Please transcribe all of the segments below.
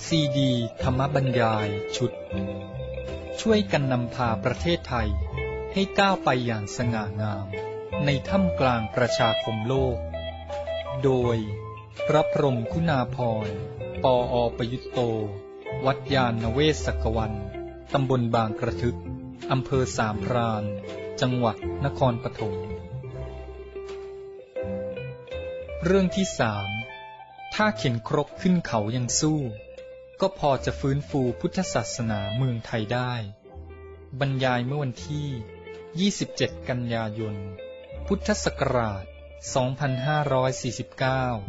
ซีดีธรรมบรรยายชุดช่วยกันนำพาประเทศไทยให้ก้าวไปอย่างสง่างามในท่ามกลางประชาคมโลกโดยพระพรหมคุณาภรณ์ปอ.ประยุตโตวัดยานเวศกวันตำบลบางกระทึกอำเภอสามพรานจังหวัดนครปฐมเรื่องที่3ถ้าเข็นครกขึ้นเขายังสู้ก็พอจะฟื้นฟูพุทธศาสนาเมืองไทยได้บรรยายเมื่อวันที่27กันยายนพุทธศักราช2549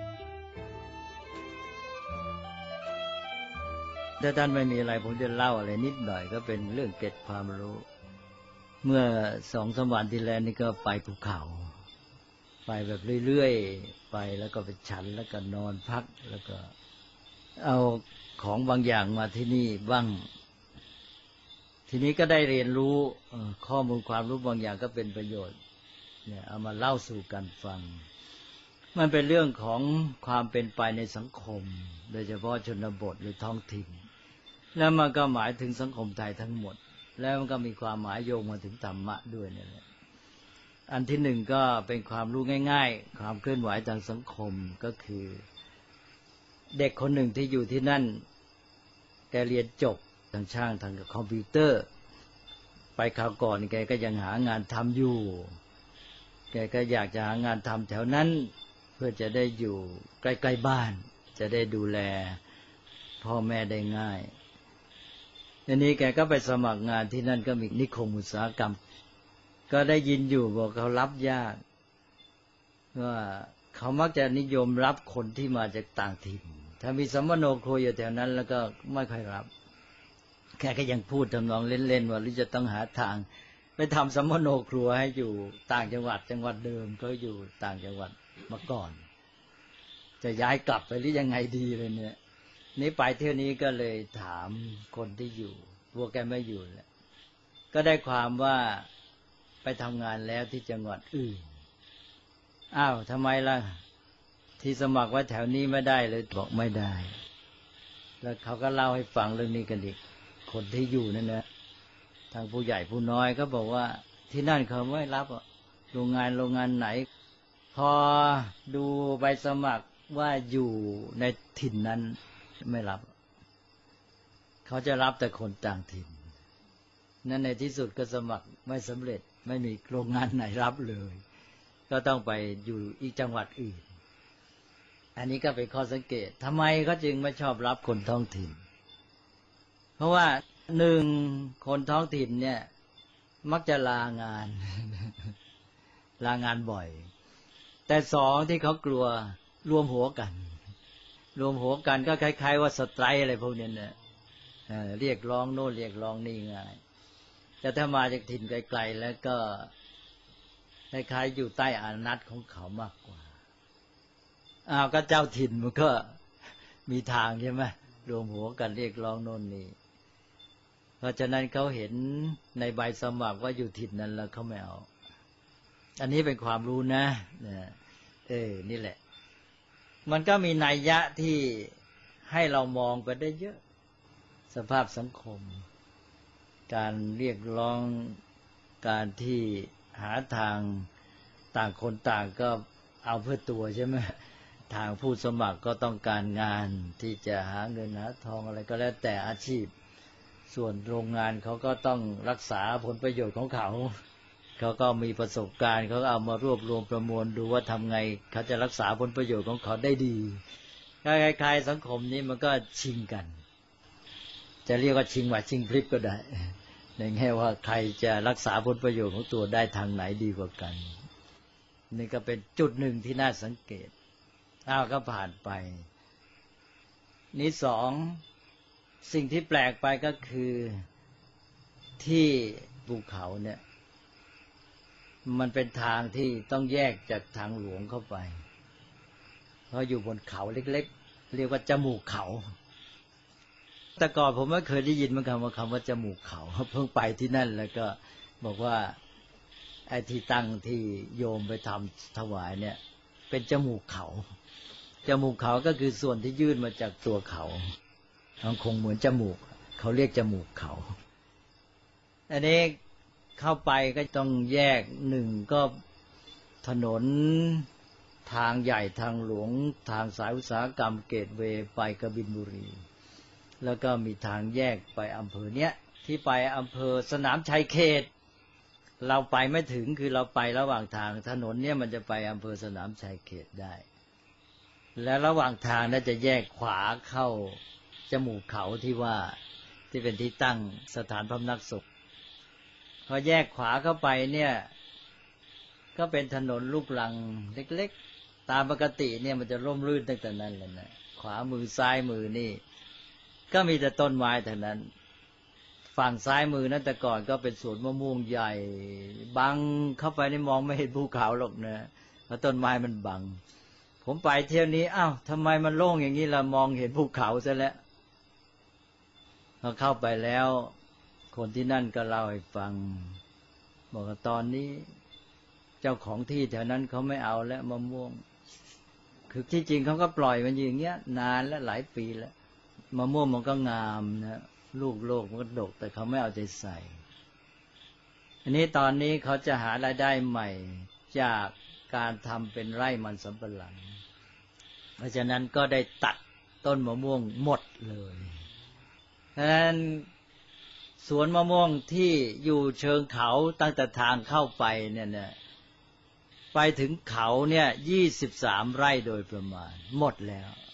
ถ้าท่านไม่มีอะไรผมจะเล่าอะไรนิดหน่อยก็เป็นเรื่องเกร็ดความรู้เมื่อ2-3 วันที่แล้วนี่ก็ไปภูเขาไปแบบเรื่อยๆไปแล้วก็ไปฉันแล้วก็นอนพักแล้วก็เอาของบางอย่างมาที่นี่บ้างทีนี้ก็ได้เรียนรู้ข้อมูลความรู้บางอย่างก็เป็นประโยชน์เนี่ยเอามาเล่าสู่กันฟังมันเป็นเรื่องของความเป็นไปในสังคมโดยเฉพาะชนบทหรือท้องถิ่นแล้วมันก็หมายถึงสังคมไทยทั้งหมดแล้วมันก็มีความหมายโยงมาถึงธรรมะด้วยนี่แหละอันที่หนึ่งก็เป็นความรู้ง่ายๆความเคลื่อนไหวทางสังคมก็คือเด็กคนหนึ่งที่อยู่ที่นั่นแกเรียนจบทางช่างทางคอมพิวเตอร์ไปคราวก่อนแกก็ยังหางานทำอยู่แกก็อยากจะหางานทำแถวนั้นเพื่อจะได้อยู่ใกล้ๆบ้านจะได้ดูแลพ่อแม่ได้ง่ายทีนี้แกก็ไปสมัครงานที่นั่นก็มีนิคมอุตสาหกรรมก็ได้ยินอยู่บอกเขารับยากว่าเขามักจะนิยมรับคนที่มาจากต่างถิ่นถ้ามีสัมมโนครัวอยู่แถวนั้นแล้วก็ไม่ค่อยรับแกก็ยังพูดทำนองเล่นๆว่าหรือจะต้องหาทางไปทำสัมมโนครัวให้อยู่ต่างจังหวัดเดิมเขาอยู่ต่างจังหวัดมาก่อนจะย้ายกลับไปหรือยังไงดีเลยเนี่ยนี้ไปเที่ยวนี้ก็เลยถามคนที่อยู่พวกแกไม่อยู่แหละก็ได้ความว่าไปทำงานแล้วที่จังหวัดอื่นอ้าวทำไมล่ะที่สมัครไว้แถวนี้ไม่ได้เลยบอกไม่ได้แล้วเขาก็เล่าให้ฟังเรื่องนี้กันอีกคนที่อยู่นั่นนะทางผู้ใหญ่ผู้น้อยก็บอกว่าที่นั่นเขาไม่รับโรงงานไหนพอดูใบสมัครว่าอยู่ในถิ่นนั้นไม่รับเขาจะรับแต่คนต่างถิ่นนั่นในที่สุดก็สมัครไม่สำเร็จไม่มีโรงงานไหนรับเลยก็ต้องไปอยู่อีกจังหวัดอื่นอันนี้ก็เป็นข้อสังเกตทำไมเขาจึงไม่ชอบรับคนท้องถิ่นเพราะว่าหนึ่งคนท้องถิ่นเนี่ยมักจะลางาน ลางานบ่อยแต่สองที่เขากลัวรวมหัวกันก็คล้ายๆว่าสไตรค์อะไรพวกนี้เนี่ยเรียกร้องโน่นเรียกร้องนี่ง่ายแต่ถ้ามาจากถิ่นไกลๆแล้วก็คล้ายๆอยู่ใต้อานัตของเขามากกว่าก็เจ้าถิ่นมันก็มีทางใช่ไหมรวมหัวกันเรียกร้องโน่นนี่เพราะฉะนั้นเขาเห็นในใบสมัครว่าอยู่ถิ่นนั้นแล้วเขาไม่เอาอันนี้เป็นความรู้นะนี่แหละมันก็มีนัยยะที่ให้เรามองไปได้เยอะสภาพสังคมการเรียกร้องการที่หาทางต่างคนต่างก็เอาเพื่อตัวใช่ไหมทางผู้สมัครก็ต้องการงานที่จะหาเงินหาทองอะไรก็แล้วแต่อาชีพส่วนโรงงานเขาก็ต้องรักษาผลประโยชน์ของเขาก็มีประสบการณ์เขาก็เอามารวบรวมประมวลดูว่าทำไงเขาจะรักษาผลประโยชน์ของเขาได้ดีคล้ายๆสังคมนี้มันก็ชิงกันจะเรียกว่าชิงหวาชิงพริบก็ได้ในแง่ว่าใครจะรักษาผลประโยชน์ของตัวได้ทางไหนดีกว่ากันนี่ก็เป็นจุดหนึ่งที่น่าสังเกตก็ผ่านไปนี่สองสิ่งที่แปลกไปก็คือที่ภูเขาเนี่ยมันเป็นทางที่ต้องแยกจากทางหลวงเข้าไปเพราะอยู่บนเขาเล็กๆเรียกว่าจมูกเขาแต่ก่อนผมไม่เคยได้ยินคำว่าจมูกเขาเพิ่งไปที่นั่นแล้วก็บอกว่าไอ้ที่ตั้งที่โยมไปทำถวายเนี่ยเป็นจมูกเขาก็คือส่วนที่ยื่นมาจากตัวเขามันคงเหมือนจมูกเขาเรียกจมูกเขาอันนี้เข้าไปก็ต้องแยกหนึ่งก็ถนนทางใหญ่ทางหลวงทางสายอุตสาหกรรมเกตเวย์ไปกบินบุรีแล้วก็มีทางแยกไปอำเภอเนี้ยที่ไปอำเภอสนามชัยเขตเราไปไม่ถึงคือเราไประหว่างทางถนนเนี่ยมันจะไปอำเภอสนามชัยเขตได้และระหว่างทางน่าจะแยกขวาเข้าจมูกเขาที่ว่าที่เป็นที่ตั้งสถานพำนักสงฆ์พอแยกขวาเข้าไปเนี่ยก็เป็นถนนลูกรังเล็กๆตามปกติเนี่ยมันจะร่มรื่นตั้งแต่นั้นเลยนะขวามือซ้ายมือนี่ก็มีแต่ต้นไม้เท่านั้นฝั่งซ้ายมือนั้นแต่ก่อนก็เป็นสวนมะม่วงใหญ่บังเข้าไปนี่มองไม่เห็นภูเขาหรอกนะเพราะต้นไม้มันบังผมไปเที่ยวนี้อ้าวทำไมมันโล่งอย่างนี้ล่ะมองเห็นภูเขาซะแล้วพอเข้าไปแล้วคนที่นั่นก็เล่าให้ฟังบอกว่าตอนนี้เจ้าของที่แถวนั้นเขาไม่เอาแล้วมะม่วงคือที่จริงเขาก็ปล่อยมันอย่างเงี้ยนานแล้วหลายปีแล้วมะม่วงมันก็งามนะลูกโลกมันก็ดกแต่เขาไม่เอาใจใส่อันนี้ตอนนี้เขาจะหารายได้ใหม่จากการทำเป็นไร่มันสำปะหลังเพราะฉะนั้นก็ได้ตัดต้นมะม่วงหมดเลยดังนั้นสวนมะม่วงที่อยู่เชิงเขาตั้งแต่ทางเข้าไปเนี่ยไปถึงเขาเนี่ย23 ไร่โดยประมาณหมด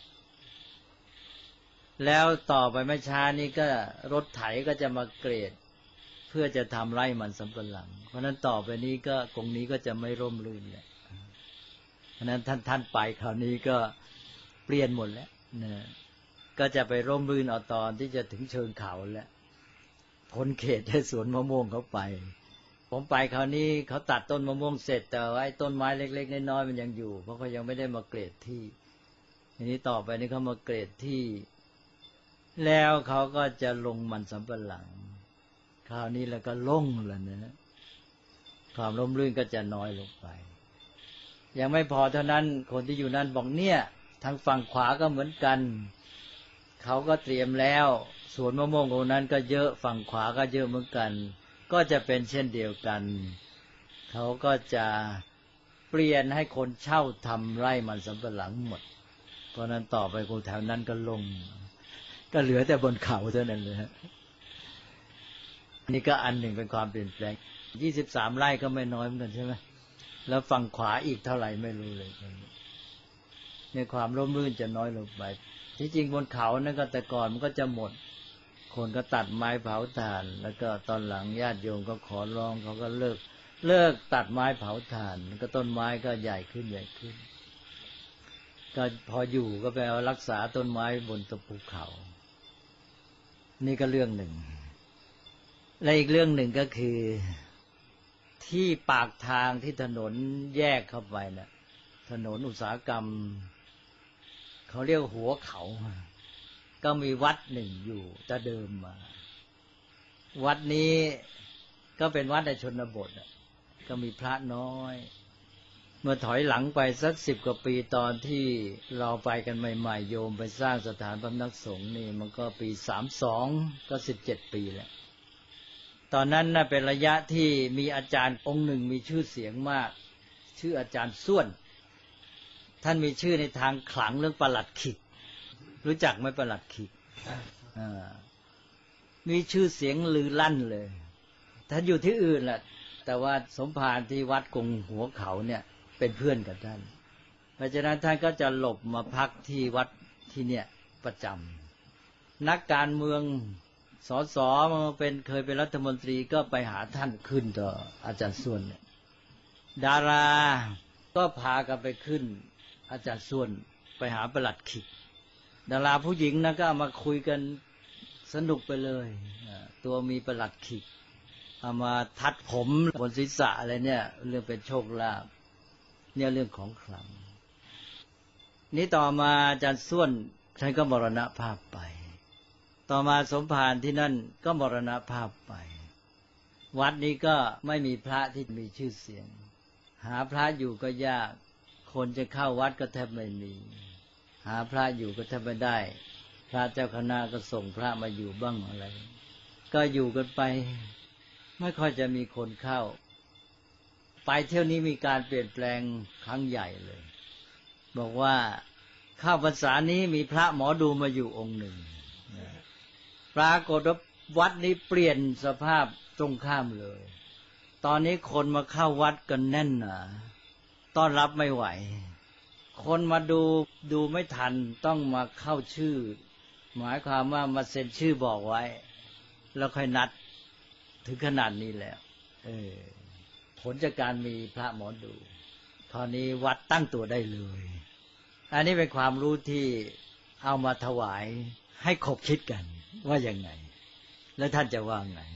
แล้วต่อไปไม่ช้านี้ก็รถไถก็จะมาเกรดเพื่อจะทำไร่มันสำปะหลังเพราะนั้นต่อไปนี้ก็ตรงนี้ก็จะไม่ร่มรื่นแล้วเพราะนั้นท่านไปคราวนี้ก็เปลี่ยนหมดแล้วนะก็จะไปร่มรื่นเอาตอนที่จะถึงเชิงเขาแล้วพ้นเขตให้สวนมะม่วงเขาไปผมไปคราวนี้เขาตัดต้นมะม่วงเสร็จแต่ว่าไอ้ต้นไม้เล็กๆน้อยๆมันยังอยู่เพราะเขายังไม่ได้มาเกรดที่ทีนี้ต่อไปนี้เขามาเกรดที่แล้วเขาก็จะลงมันสำปะหลังคราวนี้แล้วก็ล่งแล้วนะความร่มรื่นก็จะน้อยลงไปยังไม่พอเท่านั้นคนที่อยู่นั่นบอกเนี่ยทางฝั่งขวาก็เหมือนกันเขาก็เตรียมแล้วสวนมะม่วงตรงนั้นก็เยอะฝั่งขวาก็เยอะเหมือนกันก็จะเป็นเช่นเดียวกันเขาก็จะเปลี่ยนให้คนเช่าทำไร่มันสำปะหลังหมดเพราะนั้นต่อไปคนแถวนั้นก็ลงก็เหลือแต่บนเขาเท่านั้นเลยนี่ก็อันหนึ่งเป็นความเปลี่ยนแปลง23 ไร่ก็ไม่น้อยเหมือนกันใช่ไหมแล้วฝั่งขวาอีกเท่าไหร่ไม่รู้เลยในความร่มรื่นจะน้อยลงไปที่จริงบนเขานั่นก็แต่ก่อนมันก็จะหมดคนก็ตัดไม้เผาถ่านแล้วก็ตอนหลังญาติโยมก็ขอร้องเขาก็เลิกตัดไม้เผาถ่านก็ต้นไม้ก็ใหญ่ขึ้นก็พออยู่ก็ไปเอารักษาต้นไม้บนภูเขานี่ก็เรื่องหนึ่งและอีกเรื่องหนึ่งก็คือที่ปากทางที่ถนนแยกเข้าไปนะถนนอุตสาหกรรมเขาเรียกหัวเขาก็มีวัดหนึ่งอยู่แต่เดิมมาวัดนี้ก็เป็นวัดในชนบทก็มีพระน้อยเมื่อถอยหลังไปสัก10 กว่าปีตอนที่เราไปกันใหม่ๆโยมไปสร้างสถานพำนักสงฆ์นี่มันก็ปี32ก็17 ปีแล้วตอนนั้นน่ะเป็นระยะที่มีอาจารย์องค์หนึ่งมีชื่อเสียงมากชื่ออาจารย์ส้วนท่านมีชื่อในทางขลังเรื่องประหลัดขิกรู้จักไหมประหลัดขิกมีชื่อเสียงลือลั่นเลยท่านอยู่ที่อื่นแหละแต่ว่าสมภารที่วัดกงหัวเขาเนี่ยเป็นเพื่อนกับท่านเพราะฉะนั้นท่านก็จะหลบมาพักที่วัดที่เนี่ยประจำนักการเมืองสสมาเคยเป็นรัฐมนตรีก็ไปหาท่านขึ้นต่ออาจารย์ส้วนเนี่ยดาราก็พากันไปขึ้นอาจารย์ส้วนไปหาประหลัดขิกดาราผู้หญิงนะก็มาคุยกันสนุกไปเลยตัวมีประหลัดขิกเอามาทัดผมบนศีรษะอะไรเนี่ยเรื่องเป็นโชคลาภเนี่ยเรื่องของขลังนี้ต่อมาอาจารย์ส้วนท่านก็มรณภาพไปต่อมาสมภารที่นั่นก็มรณภาพไปวัดนี้ก็ไม่มีพระที่มีชื่อเสียงหาพระอยู่ก็ยากคนจะเข้าวัดก็แทบไม่มีหาพระอยู่ก็แทบไม่ได้พระเจ้าคณะก็ส่งพระมาอยู่บ้างอะไรก็อยู่กันไปไม่ค่อยจะมีคนเข้าไปเที่ยวนี้มีการเปลี่ยนแปลงครั้งใหญ่เลยบอกว่าเข้าพรรษานี้มีพระหมอดูมาอยู่องค์หนึ่งปรากฏว่าวัดนี้เปลี่ยนสภาพตรงข้ามเลยตอนนี้คนมาเข้าวัดกันแน่นหนาต้อนรับไม่ไหวคนมาดูไม่ทันต้องมาเข้าชื่อหมายความว่ามาเซ็นชื่อบอกไว้แล้วค่อยนัดถึงขนาดนี้แล้วผลจากการมีพระหมอดูตอนนี้วัดตั้งตัวได้เลยอันนี้เป็นความรู้ที่เอามาถวายให้คบคิดกันว่ายังไงแล้วท่านจะว่าไง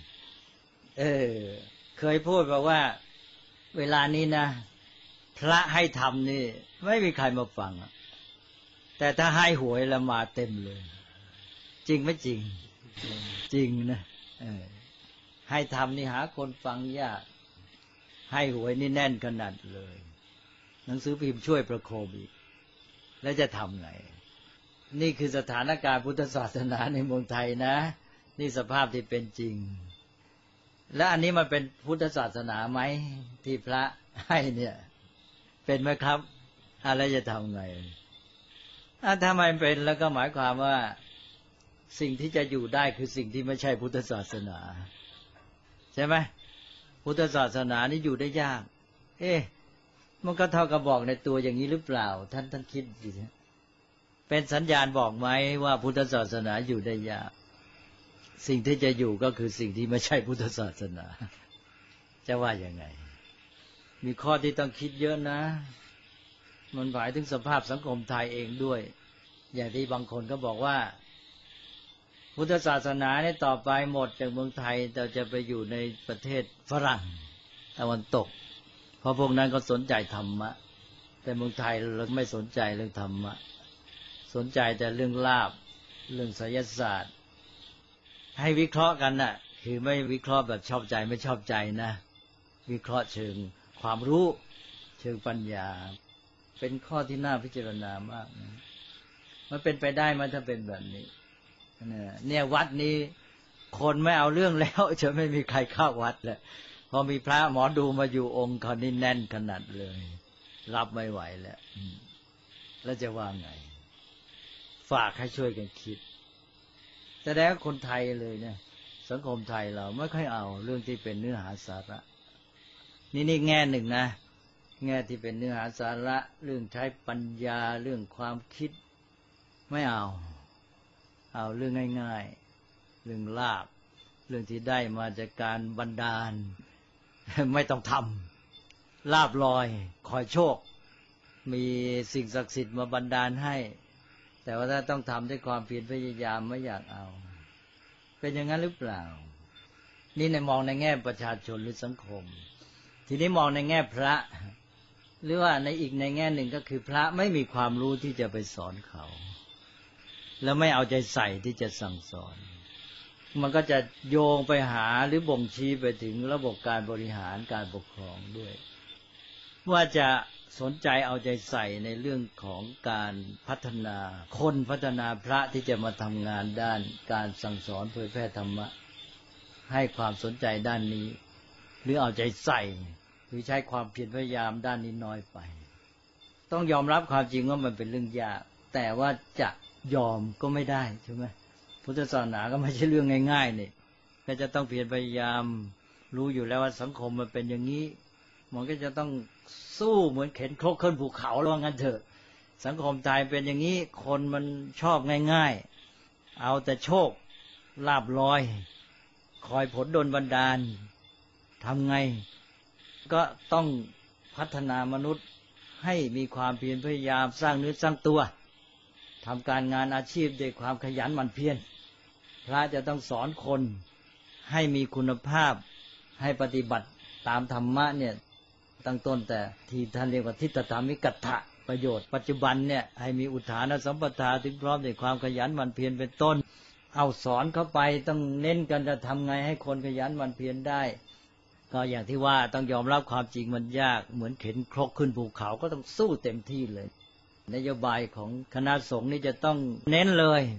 เคยพูดบอกว่าเวลานี้นะพระให้ทำนี่ไม่มีใครมาฟังแต่ถ้าให้หวยแล้วมาเต็มเลยจริงไม่จริงจริงนะให้ทำนี่หาคนฟังยากให้หวยนี่แน่นขนาดเลยหนังสือพิมพ์ช่วยประโคมอีกแล้วจะทำไงนี่คือสถานการณ์พุทธศาสนาในเมืองไทยนะนี่สภาพที่เป็นจริงและอันนี้มันเป็นพุทธศาสนาไหมที่พระให้เนี่ยเป็นไหมครับอะไรจะทำไงถ้าไม่เป็นแล้วก็หมายความว่าสิ่งที่จะอยู่ได้คือสิ่งที่ไม่ใช่พุทธศาสนาใช่ไหมพุทธศาสนานี่อยู่ได้ยากมันก็เท่ากับบอกในตัวอย่างนี้หรือเปล่าท่านคิดดิเป็นสัญญาณบอกไหมว่าพุทธศาสนาอยู่ได้ยากสิ่งที่จะอยู่ก็คือสิ่งที่ไม่ใช่พุทธศาสนาจะว่ายังไงมีข้อที่ต้องคิดเยอะนะมันหมายถึงสภาพสังคมไทยเองด้วยอย่างที่บางคนก็บอกว่าพุทธศาสนาเนี่ยต่อไปหมดจากเมืองไทยเราจะไปอยู่ในประเทศฝรั่งตะวันตกเพราะพวกนั้นก็สนใจธรรมะแต่เมืองไทยเราไม่สนใจเรื่องธรรมะสนใจแต่เรื่องลาภเรื่องไสยศาสตร์ให้วิเคราะห์กันน่ะคือไม่วิเคราะห์แบบชอบใจไม่ชอบใจนะวิเคราะห์เชิงความรู้เชิงปัญญาเป็นข้อที่น่าพิจารณามากนะมันเป็นไปได้ไหมถ้าเป็นแบบนี้เนี่ยวัดนี้คนไม่เอาเรื่องแล้วจะไม่มีใครเข้าวัดแล้วพอมีพระหมอดูมาอยู่องค์เขานี่แน่นขนาดเลยรับไม่ไหวแล้วจะว่าไงฝากให้ช่วยกันคิดแสดงว่าคนไทยเลยเนี่ยสังคมไทยเราไม่ค่อยเอาเรื่องที่เป็นเนื้อหาสาระนี่แง่หนึ่งนะแง่ที่เป็นเนื้อหาสาระเรื่องใช้ปัญญาเรื่องความคิดไม่เอาเรื่องง่ายๆเรื่องลาภเรื่องที่ได้มาจากการบันดาลไม่ต้องทำลาภลอยคอยโชคมีสิ่งศักดิ์สิทธิ์มาบันดาลให้แต่ว่าถ้าต้องทำด้วยความเพียรพยายามไม่อยากเอาเป็นอย่างนั้นหรือเปล่านี่ในมองในแง่ประชาชนหรือสังคมทีนี้มองในแง่พระหรือว่าในอีกในแง่หนึ่งก็คือพระไม่มีความรู้ที่จะไปสอนเขาแล้วไม่เอาใจใส่ที่จะสั่งสอนมันก็จะโยงไปหาหรือบ่งชี้ไปถึงระบบการบริหารการปกครองด้วยว่าจะสนใจเอาใจใส่ในเรื่องของการพัฒนาคนพัฒนาพระที่จะมาทำงานด้านการสั่งสอนเผยแพร่ธรรมะให้ความสนใจด้านนี้หรือเอาใจใส่หรือใช้ความเพียรพยายามด้านนี้น้อยไปต้องยอมรับความจริงว่ามันเป็นเรื่องยากแต่ว่าจะยอมก็ไม่ได้ใช่ไหมพุทธศาสนาก็ไม่ใช่เรื่องง่ายๆนี่ก็จะต้องเพียรพยายามรู้อยู่แล้วว่าสังคมมันเป็นอย่างนี้มันก็จะต้องสู้เหมือนเข็นครกขึ้นภูเขาว่างั้นเถอะสังคมไทยเป็นอย่างนี้คนมันชอบง่ายๆเอาแต่โชคลาภลอยคอยผลดลบันดาลทำไงก็ต้องพัฒนามนุษย์ให้มีความเพียรพยายามสร้างเนื้อสร้างตัวทำการงานอาชีพด้วยความขยันหมั่นเพียรพระจะต้องสอนคนให้มีคุณภาพให้ปฏิบัติตามธรรมะเนี่ยตั้งต้นแต่ที่ท่านเรียกว่าทิฏฐธรรมิกัตถะประโยชน์ปัจจุบันเนี่ยให้มีอุทานสัมปทาถึงพร้อมด้วยความขยันหมั่นเพียรเป็นต้นเอาสอนเข้าไปต้องเน้นกันจะทำไงให้คนขยันหมั่นเพียรได้ก็อย่างที่ว่าต้องยอมรับความจริงมันยากเหมือนเข็นครกขึ้นภูเขาก็ต้องสู้เต็มที่เลยนโยบายของคณะสงฆ์นี่จะต้องเน้นเลย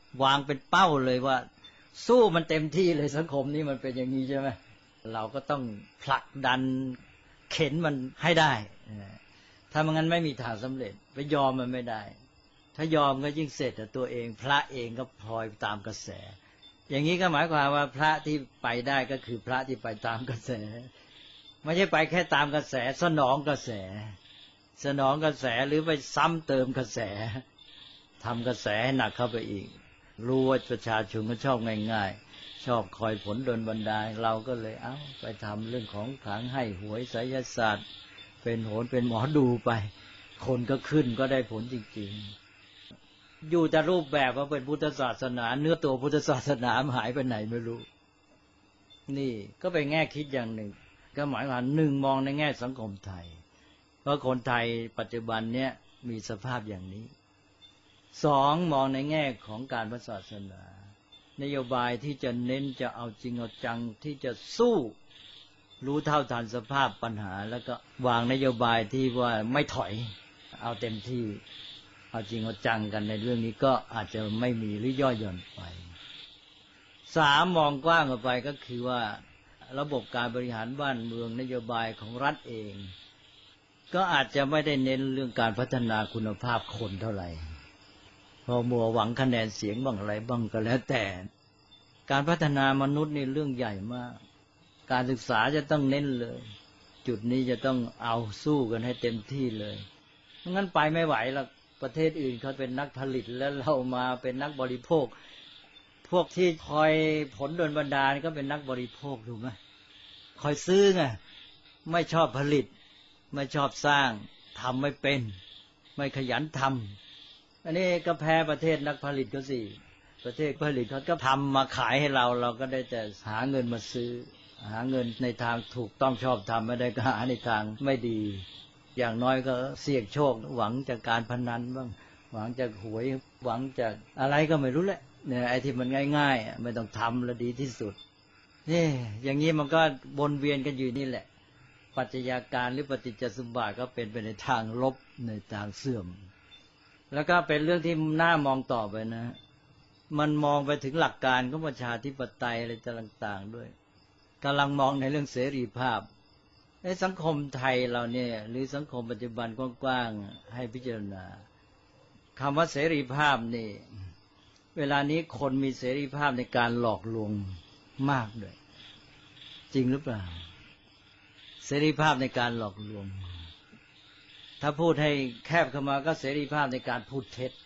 วางเป็นเป้าเลยว่าสู้มันเต็มที่เลยสังคมนี้มันเป็นอย่างนี้ใช่ไหมเราก็ต้องผลักดันเข็นมันให้ได้ถ้าไม่งั้นไม่มีทางสำเร็จไปยอมมันไม่ได้ถ้ายอมก็ยิ่งเสร็จตัวเองพระเองก็พลอยตามกระแสอย่างนี้ก็หมายความว่าพระที่ไปได้ก็คือพระที่ไปตามกระแสไม่ใช่ไปแค่ตามกระแสสนองกระแสหรือไปซ้ำเติมกระแสทำกระแสให้หนักเข้าไปอีกรู้ว่าประชาชนก็ชอบง่ายๆชอบคอยผลดลบันดาลเราก็เลยไปทำเรื่องของขลังให้หวยไสยศาสตร์เป็นโหรเป็นหมอดูไปคนก็ขึ้นก็ได้ผลจริงๆอยู่แต่รูปแบบว่าเป็นพุทธศาสนาเนื้อตัวพุทธศาสนาหายไปไหนไม่รู้นี่ก็เป็นแง่คิดอย่างหนึ่งก็หมายว่าหนึ่งมองในแง่สังคมไทยเพราะคนไทยปัจจุบันเนี้ยมีสภาพอย่างนี้สองมองในแง่ของการพระศาสนานโยบายที่จะเน้นจะเอาจริงเอาจังที่จะสู้รู้เท่าทันสภาพปัญหาแล้วก็วางนโยบายที่ว่าไม่ถอยเอาเต็มที่เอาจริงเอาจังกันในเรื่องนี้ก็อาจจะไม่มีหรือย่อหย่อนไปสามมองกว้างออกไปก็คือว่าระบบการบริหารบ้านเมืองนโยบายของรัฐเองก็อาจจะไม่ได้เน้นเรื่องการพัฒนาคุณภาพคนเท่าไหร่พอมัวหวังคะแนนเสียงบ้างอะไรบ้างก็แล้วแต่การพัฒนามนุษย์นี่เรื่องใหญ่มากการศึกษาจะต้องเน้นเลยจุดนี้จะต้องเอาสู้กันให้เต็มที่เลยไม่งั้นไปไม่ไหวหรอกประเทศอื่นเขาเป็นนักผลิตแล้วเรามาเป็นนักบริโภคพวกที่คอยผลดลบันดาลก็เป็นนักบริโภคถูกไหมคอยซื้อไงไม่ชอบผลิตไม่ชอบสร้างทำไม่เป็นไม่ขยันทำอันนี้ก็แพ้ประเทศนักผลิตเขาสิประเทศผลิตเขาก็ทำมาขายให้เราก็ได้แต่หาเงินมาซื้อหาเงินในทางถูกต้องชอบทำไม่ได้ก็หาในทางไม่ดีอย่างน้อยก็เสี่ยงโชคหวังจากการพนันบ้างหวังจากหวยหวังจากอะไรก็ไม่รู้แหละเนี่ยไอ้ที่มันง่ายๆไม่ต้องทำแล้วดีที่สุดนี่อย่างนี้มันก็วนเวียนกันอยู่นี่แหละปัจจัยการหรือปฏิจจสมุปบาทก็เป็นไปในทางลบในทางเสื่อมแล้วก็เป็นเรื่องที่น่ามองต่อไปนะมันมองไปถึงหลักการของประชาธิปไตยอะไรต่างๆด้วยกำลังมองในเรื่องเสรีภาพในสังคมไทยเราเนี่ยหรือสังคมปัจจุบันกว้างๆให้พิจารณาคำว่าเสรีภาพนี่เวลานี้คนมีเสรีภาพในการหลอกลวงมากด้วยจริงหรือเปล่าเสรีภาพในการหลอกลวงถ้าพูดให้แคบเข้ามาก็เสรีภาพในการพูดเท็จ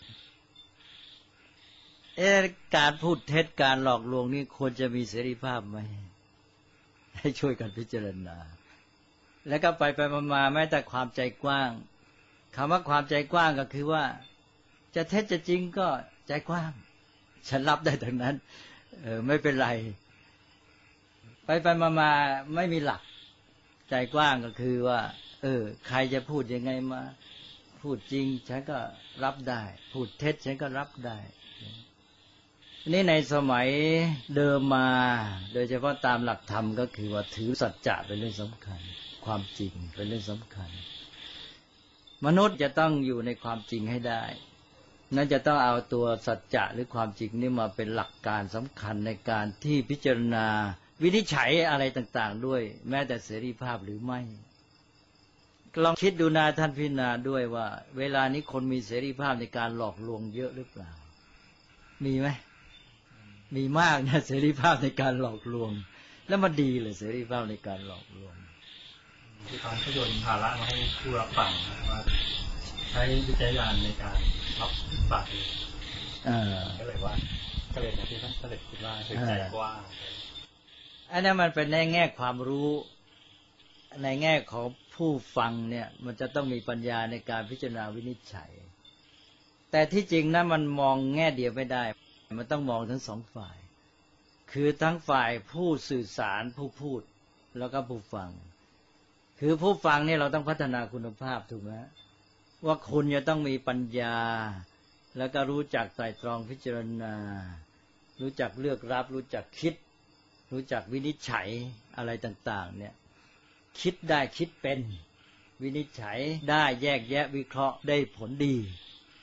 การพูดเท็จการหลอกลวงนี่ควรจะมีเสรีภาพไหมให้ช่วยกันพิจารณาแล้วก็ไปมาแม้แต่ความใจกว้างคำว่าความใจกว้างก็คือว่าจะเท็จจะจริงก็ใจกว้างฉันรับได้ทั้งนั้นไม่เป็นไรไปมาไม่มีหลักใจกว้างก็คือว่าใครจะพูดยังไงมาพูดจริงฉันก็รับได้พูดเท็จฉันก็รับได้นี่ในสมัยเดิมมาโดยเฉพาะตามหลักธรรมก็คือว่าถือสัจจะเป็นเรื่องสำคัญความจริงเป็นเรื่องสำคัญมนุษย์จะต้องอยู่ในความจริงให้ได้นั่นจะต้องเอาตัวสัจจะหรือความจริงนี่มาเป็นหลักการสำคัญในการที่พิจารณาวินิจฉัยอะไรต่างๆด้วยแม้แต่เสรีภาพหรือไม่ลองคิดดูนะท่านพิจารณาด้วยว่าเวลานี้คนมีเสรีภาพในการหลอกลวงเยอะหรือเปล่ามีไหมมีมากนะเสรีภาพในการหลอกลวงแล้วมันดีเลยเสรีภาพในการหลอกลวงที่เขาโยนภาระมาให้ผู้รับฟังว่าใช้วิจัยญาณในการรับฟังก็เลยอย่างที่ท่านเสด็จคิดว่าคือใจกว้างอันนั้นมันเป็นในแง่ความรู้ในแง่ของผู้ฟังเนี่ยมันจะต้องมีปัญญาในการพิจารณาวินิจฉัยแต่ที่จริงนะมันมองแง่เดียวไม่ได้มันต้องมองทั้งสองฝ่ายคือทั้งฝ่ายผู้สื่อสารผู้พูดแล้วก็ผู้ฟังคือผู้ฟังนี่เราต้องพัฒนาคุณภาพถูกไหมว่าคุณจะต้องมีปัญญาแล้วก็รู้จักไตร่ตรองพิจารณารู้จักเลือกรับรู้จักคิดรู้จักวินิจฉัยอะไรต่างๆเนี่ยคิดได้คิดเป็นวินิจฉัยได้แยกแยะวิเคราะห์ได้ผลดี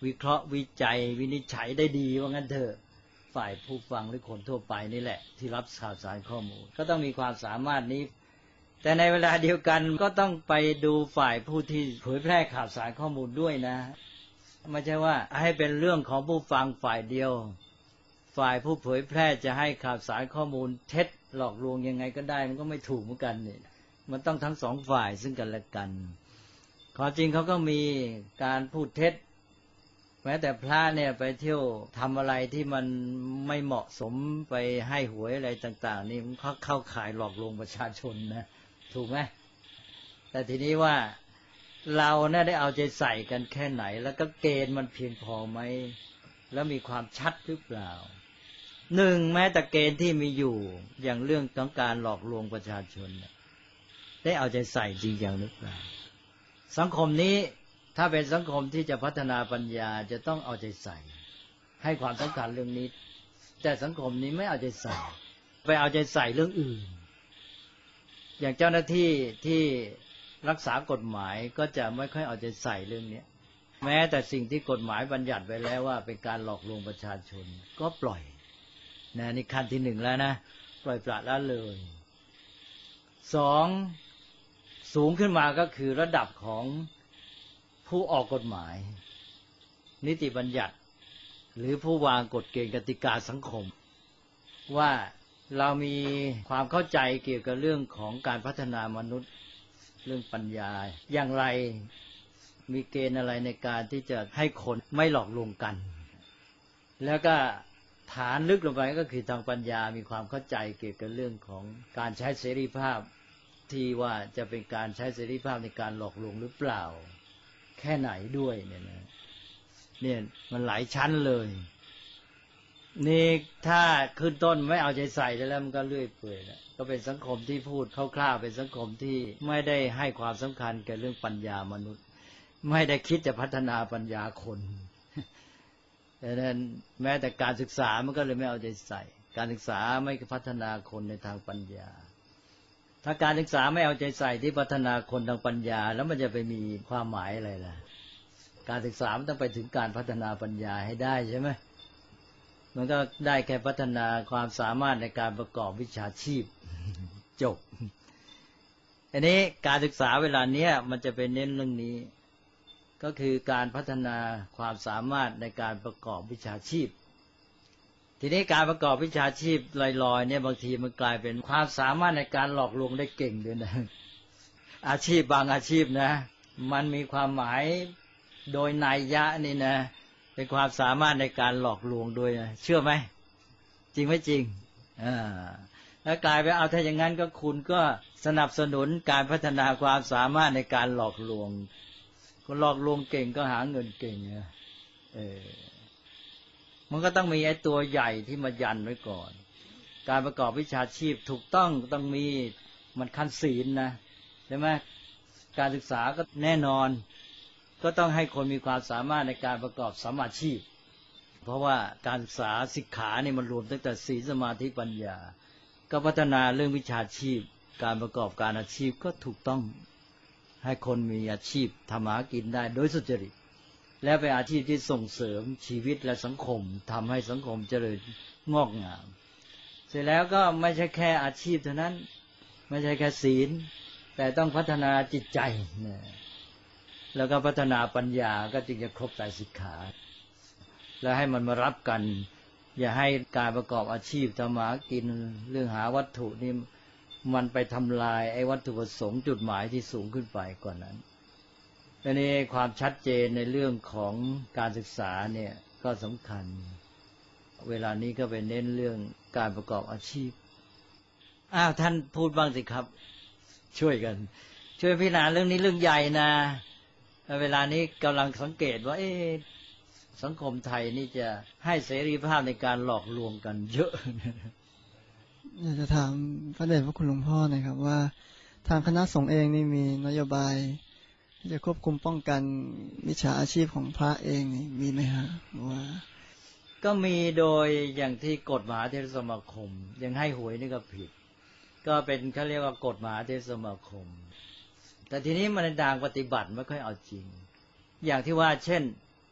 วิเคราะห์วิจัยวินิจฉัยได้ดีว่างั้นเถอะฝ่ายผู้ฟังหรือคนทั่วไปนี่แหละที่รับข่าวสารข้อมูลก็ต้องมีความสามารถนี้แต่ในเวลาเดียวกันก็ต้องไปดูฝ่ายผู้ที่เผยแพร่ข่าวสารข้อมูลด้วยนะไม่ใช่ว่าให้เป็นเรื่องของผู้ฟังฝ่ายเดียวฝ่ายผู้เผยแพร่จะให้ข่าวสารข้อมูลเท็จหลอกลวงยังไงก็ได้มันก็ไม่ถูกเหมือนกันนี่มันต้องทั้งสองฝ่ายซึ่งกันและกันความจริงเขาก็มีการพูดเท็จแม้แต่พระเนี่ยไปเที่ยวทำอะไรที่มันไม่เหมาะสมไปให้หวยอะไรต่างๆนี่มันเข้าข่ายหลอกลวงประชาชนนะถูกไหมแต่ทีนี้ว่าเราเนี่ยได้เอาใจใส่กันแค่ไหนแล้วก็เกณฑ์มันเพียงพอไหมแล้วมีความชัดหรือเปล่าหนึ่งแม้แต่เกณฑ์ที่มีอยู่อย่างเรื่องของการหลอกลวงประชาชนได้เอาใจใส่จริงอย่างหรือเปล่าสังคมนี้ถ้าเป็นสังคมที่จะพัฒนาปัญญาจะต้องเอาใจใส่ให้ความสำคัญเรื่องนี้แต่สังคมนี้ไม่เอาใจใส่ไปเอาใจใส่เรื่องอื่นอย่างเจ้าหน้าที่ที่รักษากฎหมายก็จะไม่ค่อยเอาใจใส่เรื่องนี้แม้แต่สิ่งที่กฎหมายบัญญัติไว้แล้วว่าเป็นการหลอกลวงประชาชนก็ปล่อยนะนี่ขั้นที่หนึ่งแล้วนะปล่อยปละละเลยสองสูงขึ้นมาก็คือระดับของผู้ออกกฎหมายนิติบัญญัติหรือผู้วางกฎเกณฑ์กติกาสังคมว่าเรามีความเข้าใจเกี่ยวกับเรื่องของการพัฒนามนุษย์เรื่องปัญญาอย่างไรมีเกณฑ์อะไรในการที่จะให้คนไม่หลอกลวงกันแล้วก็ฐานลึกลงไปก็คือทางปัญญามีความเข้าใจเกี่ยวกับเรื่องของการใช้เสรีภาพที่ว่าจะเป็นการใช้เสรีภาพในการหลอกลวงหรือเปล่าแค่ไหนด้วยเนี่ยนะเนี่ยมันหลายชั้นเลยนี่ถ้าขึ้นต้นไม่เอาใจใส่แล้วมันก็เลื่อยเปื่อยแล้วก็เป็นสังคมที่พูดคร่าวๆเป็นสังคมที่ไม่ได้ให้ความสำคัญกับเรื่องปัญญามนุษย์ไม่ได้คิดจะพัฒนาปัญญาคนดังนั้นแม้แต่การศึกษามันก็เลยไม่เอาใจใส่การศึกษาไม่พัฒนาคนในทางปัญญาถ้าการศึกษาไม่เอาใจใส่ที่พัฒนาคนทางปัญญาแล้วมันจะไปมีความหมายอะไรล่ะการศึกษามันต้องไปถึงการพัฒนาปัญญาให้ได้ใช่ไหมมันก็ได้แค่พัฒนาความสามารถในการประกอบวิชาชีพจบอันนี้การศึกษาเวลาเนี้ยมันจะเป็นเน้นเรื่องนี้ก็คือการพัฒนาความสามารถในการประกอบวิชาชีพทีนี้การประกอบวิชาชีพลอยๆเนี่ยบางทีมันกลายเป็นความสามารถในการหลอกลวงได้เก่งด้วยนะอาชีพบางอาชีพนะมันมีความหมายโดยนัยยะนี่นะเป็นความสามารถในการหลอกลวงด้วยนะเชื่อไหมจริงไหมจริงแล้วกลายไปเอาถ้าอย่างนั้นก็คุณก็สนับสนุนการพัฒนาความสามารถในการหลอกลวงคนหลอกลวงเก่งก็หาเงินเก่งนะมันก็ต้องมีไอ้ตัวใหญ่ที่มายันไว้ก่อนการประกอบวิชาชีพถูกต้องมีมันขั้นศีลนะใช่ไหมการศึกษาก็แน่นอนก็ต้องให้คนมีความสามารถในการประกอบสัมมาชีพเพราะว่าการศึกษาศิกขาเนี่ยมันรวมตั้งแต่ศีลสมาธิปัญญาก็พัฒนาเรื่องวิชาชีพการประกอบการอาชีพก็ถูกต้องให้คนมีอาชีพทำหากินได้โดยสุจริตและเป็นอาชีพที่ส่งเสริมชีวิตและสังคมทำให้สังคมเจริญงอกงามเสร็จแล้วก็ไม่ใช่แค่อาชีพเท่านั้นไม่ใช่แค่ศีลแต่ต้องพัฒนาจิตใจนะแล้วก็พัฒนาปัญญาก็จึงจะครบไตรสิกขาแล้วให้มันมารับกันอย่าให้การประกอบอาชีพทำหากินเรื่องหาวัตถุนี่มันไปทำลายไอ้วัตถุประสงค์จุดหมายที่สูงขึ้นไปกว่านั้นและนี่ความชัดเจนในเรื่องของการศึกษาเนี่ยก็สำคัญเวลานี้ก็ไปเน้นเรื่องการประกอบอาชีพท่านพูดบ้างสิครับช่วยกันช่วยพิจารณาเรื่องนี้เรื่องใหญ่นะเวลานี้กำลังสังเกตว่าสังคมไทยนี่จะให้เสรีภาพในการหลอกลวงกันเยอะอยากจะถามพระเดชพระคุณหลวงพ่อหน่อยครับว่าทางคณะสงฆ์เองนี่มีนโยบายที่จะควบคุมป้องกันมิจฉาอาชีพของพระเองนี่มีไหมฮะว่าก็มีโดยอย่างที่กฎมหาเทรสมาคมยังให้หวยนี่ก็ผิดก็เป็นเขาเรียกว่ากฎมหาเทรสมาคมแต่ทีนี้มันในทางปฏิบัติไม่ค่อยเอาจริงอย่างที่ว่าเช่น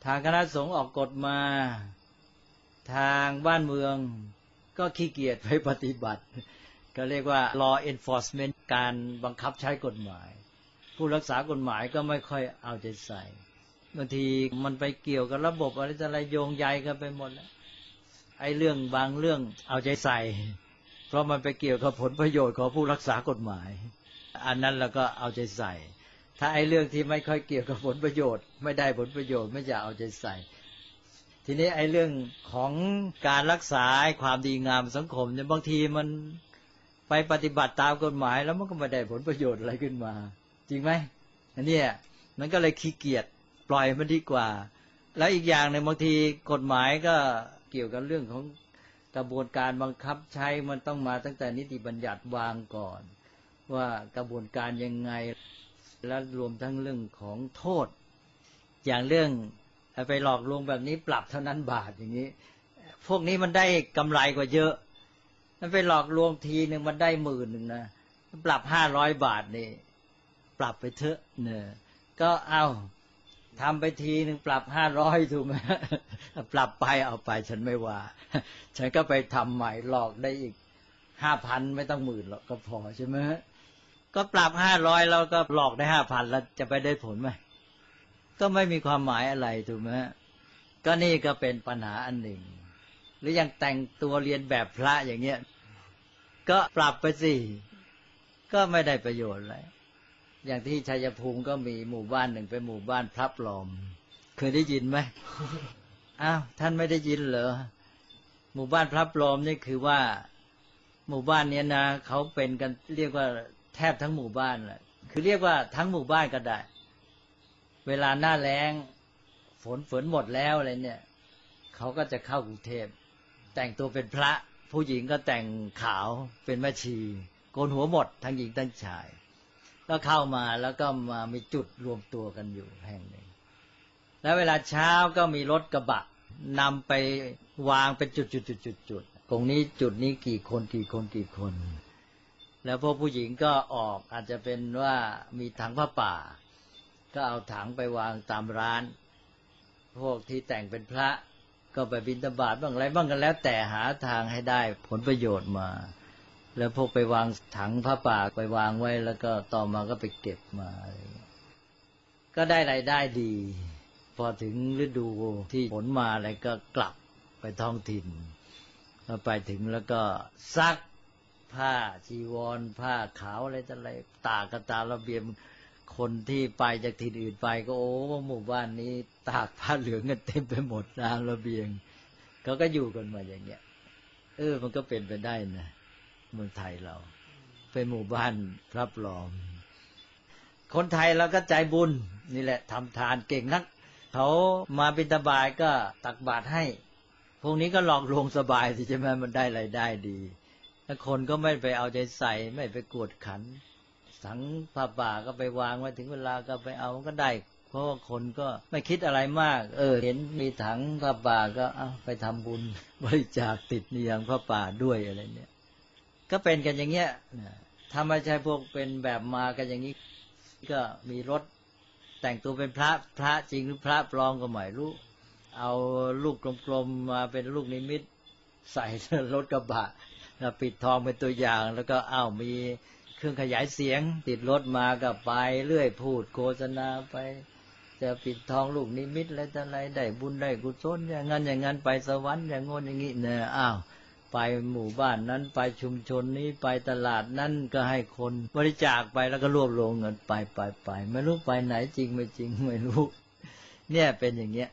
ทางคณะสงฆ์ออกกฎมาทางบ้านเมืองก็ขี้เกียจไปปฏิบัติก็เรียกว่า law enforcement การบังคับใช้กฎหมายผู้รักษากฎหมายก็ไม่ค่อยเอาใจใส่บางทีมันไปเกี่ยวกับระบบอะไรโยงใยกันไปหมดแล้วไอ้เรื่องบางเรื่องเอาใจใส่เพราะมันไปเกี่ยวกับผลประโยชน์ของผู้รักษากฎหมายอันนั้นเราก็เอาใจใส่ถ้าไอ้เรื่องที่ไม่ค่อยเกี่ยวกับผลประโยชน์ไม่ได้ผลประโยชน์ไม่จะเอาใจใส่ทีนี้ไอ้เรื่องของการรักษาความดีงามสังคมเนี่ยบางทีมันไปปฏิบัติตามกฎหมายแล้วมันก็ไม่ได้ผลประโยชน์อะไรขึ้นมาจริงไหมอันนี้มันก็เลยขี้เกียจปล่อยมันดีกว่าแล้วอีกอย่างหนึ่งบางทีกฎหมายก็เกี่ยวกับเรื่องของกระบวนการบังคับใช้มันต้องมาตั้งแต่นิติบัญญัติวางก่อนว่ากระบวนการยังไงและรวมทั้งเรื่องของโทษอย่างเรื่องไปหลอกลวงแบบนี้ปรับเท่านั้นบาทอย่างนี้พวกนี้มันได้กำไรกว่าเยอะมันไปหลอกลวงทีหนึ่งมันได้10,000นะปรับ500 บาทนี่ปรับไปเถอะเนี่ยก็เอาทำไปทีหนึ่งปรับ500ถูกไหมปรับไปเอาไปฉันไม่ว่าฉันก็ไปทำใหม่หลอกได้อีก 5,000 ไม่ต้อง10,000หรอกก็พอใช่ไหมก็ปรับ500แล้วก็หลอกได้ 5,000 แล้วจะไปได้ผลไหมก็ไม่มีความหมายอะไรถูกไหมก็นี่ก็เป็นปัญหาอันหนึ่งหรือยังแต่งตัวเรียนแบบพระอย่างเงี้ยก็ปรับไปสิก็ไม่ได้ประโยชน์อะไรอย่างที่ชัยภูมิก็มีหมู่บ้านหนึ่งเป็นหมู่บ้านพระปลอมเคยได้ยินไหม อ้าวท่านไม่ได้ยินเหรอหมู่บ้านพระปลอมนี่คือว่าหมู่บ้านนี้นะเขาเป็นกันเรียกว่าแทบทั้งหมู่บ้านแหละคือเรียกว่าทั้งหมู่บ้านก็ได้เวลาหน้าแล้งฝนหมดแล้วอะไรเนี่ยเขาก็จะเข้ากรุงเทพแต่งตัวเป็นพระผู้หญิงก็แต่งขาวเป็นแม่ชีโกนหัวหมดทั้งหญิงทั้งชายก็เข้ามาแล้วก็มามีจุดรวมตัวกันอยู่แห่งหนึ่งแล้วเวลาเช้าก็มีรถกระบะนำไปวางเป็นจุดตรงนี้จุดนี้กี่คนแล้วพวกผู้หญิงก็ออกอาจจะเป็นว่ามีถังผ้าป่าก็เอาถังไปวางตามร้านพวกที่แต่งเป็นพระก็ไปบิณฑบาตบ้างอะไรบ้างกันแล้วแต่หาทางให้ได้ผลประโยชน์มาแล้วพวกไปวางถังผ้าป่าไปวางไว้แล้วก็ต่อมาก็ไปเก็บมาอะไรก็ได้รายได้ดีพอถึงฤดูที่ฝนมาอะไรก็กลับไปท้องถิ่นพอไปถึงแล้วก็ซักผ้าจีวรผ้าขาวอะไรต่ออะไรตากกันตามระเบียบคนที่ไปจากที่อื่นไปก็โอ้หมู่บ้านนี้ตากผ้าเหลืองกันเต็มไปหมดตามระเบียงเขาก็อยู่กันมาอย่างเงี้ยมันก็เป็นไปได้นะเมืองไทยเราเป็นหมู่บ้านพระปลอมคนไทยเราก็ใจบุญนี่แหละทำทานเก่งนักเขามาบิณฑบาตก็ตักบาตรให้พวกนี้ก็หลอกลวงสบายสิใช่ไหมมันได้รายได้ดีแล้วคนก็ไม่ไปเอาใจใส่ไม่ไปกวดขันถังผ้าป่าก็ไปวางไว้ถึงเวลาก็ไปเอาก็ได้เพราะว่าคนก็ไม่คิดอะไรมากเห็นมีถังผ้าป่าก็เอาไปทำบุญบริจาคติดเนียงผ้าป่าด้วยอะไรเนี่ยก็เป็นกันอย่างเงี้ยถ้าไม่ใช่พวกเป็นแบบมากันอย่างนี้ก็มีรถแต่งตัวเป็นพระจริงหรือพระปลอมก็ไม่รู้เอาลูกกลมๆมาเป็นลูกนิมิตใส่รถกระบะแล้วปิดทองเป็นตัวอย่างแล้วก็มีเครื่องขยายเสียงติดรถมาก็ไปเรื่อยพูดโฆษณาไปจะปิดทองลูกนิมิตอะไรต่ออะไรได้บุญได้กุศลอย่างนั้นไปสวรรค์อย่างงนอย่างงี้เนี่ยไปหมู่บ้านนั้นไปชุมชนนี้ไปตลาดนั้นก็ให้คนบริจาคไปแล้วก็รวบรวมเงินไปไม่รู้ไปไหนจริงไม่จริงไม่รู้เนี่ยเป็นอย่างเงี้ย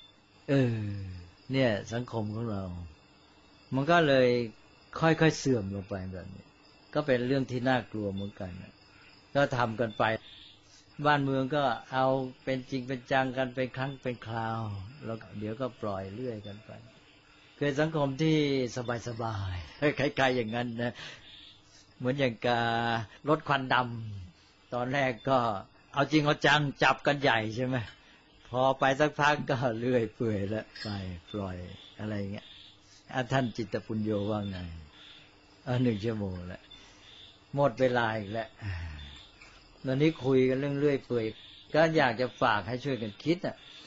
เนี่ยสังคมของเรามันก็เลยค่อยๆเสื่อมลงไปแบบนี้ก็เป็นเรื่องที่น่ากลัวเหมือนกันก็ทำกันไปบ้านเมืองก็เอาเป็นจริงเป็นจังกันเป็นครั้งเป็นคราวแล้วเดี๋ยวก็ปล่อยเรื่อยกันไปคือสังคมที่สบายๆคล้ายๆอย่างนั้นนะเหมือนอย่างการลดควันดำตอนแรกก็เอาจริงเอาจังจับกันใหญ่ใช่ไหมพอไปสักพักก็เลื่อยเปื่อยแล้วไปปล่อยอะไรเงี้ยท่านจิตปุญโญว่าไง1 ชั่วโมงแล้วหมดเวลาอีกแล้วตอนนี้คุยกันเรื่องเลื่อยเปื่อยก็อยากจะฝากให้ช่วยกันคิด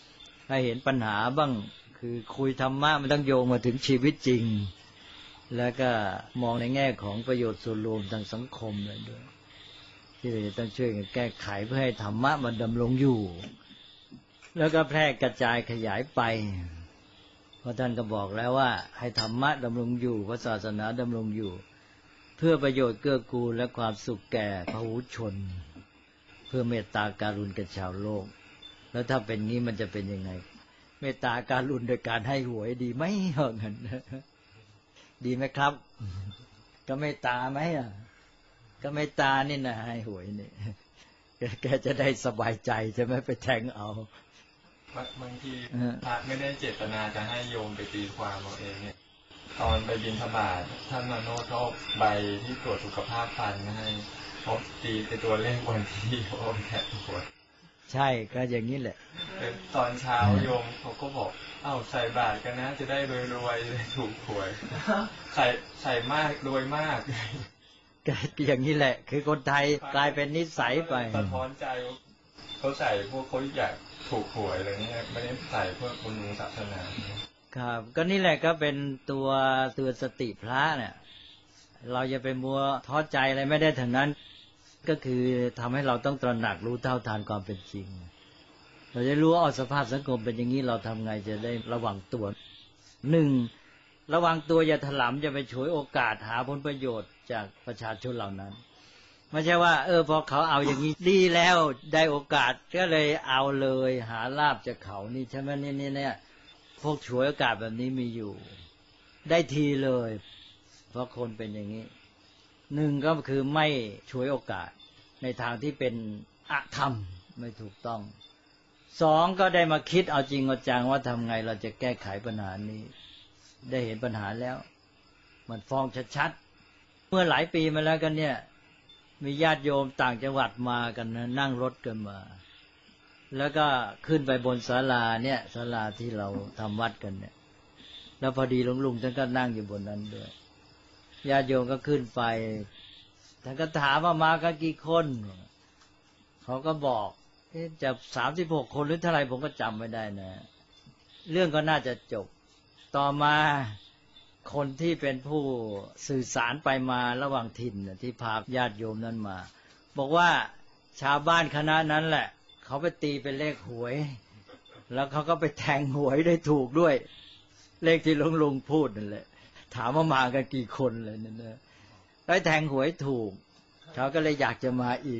ให้เห็นปัญหาบ้างคือคุยธรรมะมันต้องโยงมาถึงชีวิตจริงแล้วก็มองในแง่ของประโยชน์ส่วนรวมทางสังคมเลยด้วยที่เราจะต้องช่วยกันแก้ไขเพื่อให้ธรรมะมันดำรงอยู่แล้วก็แพร่กระจายขยายไปเพราะท่านก็บอกแล้วว่าให้ธรรมะดำรงอยู่พระศาสนาดำรงอยู่เพื่อประโยชน์เกื้อกูลและความสุขแก่พหุชนเพื่อเมตตาการุณแก่ชาวโลกแล้วถ้าเป็นงี้มันจะเป็นยังไงเมตตาการุณโดยการให้หวยดีไหมงั้นดีไหมครับก็เมตตาไหมอ่ะก็เมตตานี่นะให้หวยนี่แกจะได้สบายใจจะไม่ไปแทงเอาบางทีพระไม่ได้เจตนาจะให้โยมไปตีความเอาเองเนี่ยตอนไปบิณฑบาตท่านมาโน้ตเขาใบที่ตรวจสุขภาพฟันให้เขาตีไปตัวเลขวันที่โอนแค่ตัวใช่ก็อย่างนี้แหละตอนเช้าโยมเขาก็บอกเอ้าใส่บาตรกันนะจะได้รวยๆถูกหวยใส่มากรวยมากอย่างนี้แหละคือคนไทยกลายเป็นนิสัยไปสะท้อนใจเขาใส่พวกเขาอยากถูกหวยอะไรเงี้ยไม่ได้ใส่เพื่อบุญศาสนาครับก็นี่แหละก็เป็นตัวสติพระเนี่ยเราอย่าไปมัวท้อใจอะไรไม่ได้ทั้งนั้นก็คือทำให้เราต้องตระหนักรู้เท่าทันความเป็นจริงเราจะรู้ว่าสภาพสังคมเป็นอย่างนี้เราทำไงจะได้ระวังตัวหนึ่งระวังตัวอย่าถลำจะไปฉวยโอกาสหาผลประโยชน์จากประชาชนเหล่านั้นไม่ใช่ว่าพอเขาเอาอย่างนี้ดีแล้วได้โอกาสก็เลยเอาเลยหาลาภจากเขานี่ใช่ไหมนี่เนี่ยพวกฉวยโอกาสแบบนี้มีอยู่ได้ทีเลยเพราะคนเป็นอย่างนี้หนึ่งก็คือไม่ฉวยโอกาสในทางที่เป็นอธรรมไม่ถูกต้องสองก็ได้มาคิดเอาจริงเอาจังว่าทำไงเราจะแก้ไขปัญหานี้ได้เห็นปัญหาแล้วมันฟ้องชัดๆเมื่อหลายปีมาแล้วกันเนี่ยมีญาติโยมต่างจังหวัดมากันนะนั่งรถกันมาแล้วก็ขึ้นไปบนศาลาเนี่ยศาลาที่เราทำวัดกันเนี่ยแล้วพอดีลุงท่านก็นั่งอยู่บนนั้นด้วยญาติโยมก็ขึ้นไปท่านก็ถามว่ามากันกี่คนเขาก็บอกจะ36 คนหรือเท่าไหร่ผมก็จำไม่ได้นะเรื่องก็น่าจะจบต่อมาคนที่เป็นผู้สื่อสารไปมาระหว่างถิ่นที่พาญาติโยมนั้นมาบอกว่าชาวบ้านคณะนั้นแหละเขาไปตีเป็นเลขหวยแล้วเขาก็ไปแทงหวยได้ถูกด้วยเลขที่ลุงพูดนั่นแหละถามว่ามากันกี่คนเลยนั่นนะได้แทงหวยถูกเขาก็เลยอยากจะมาอีก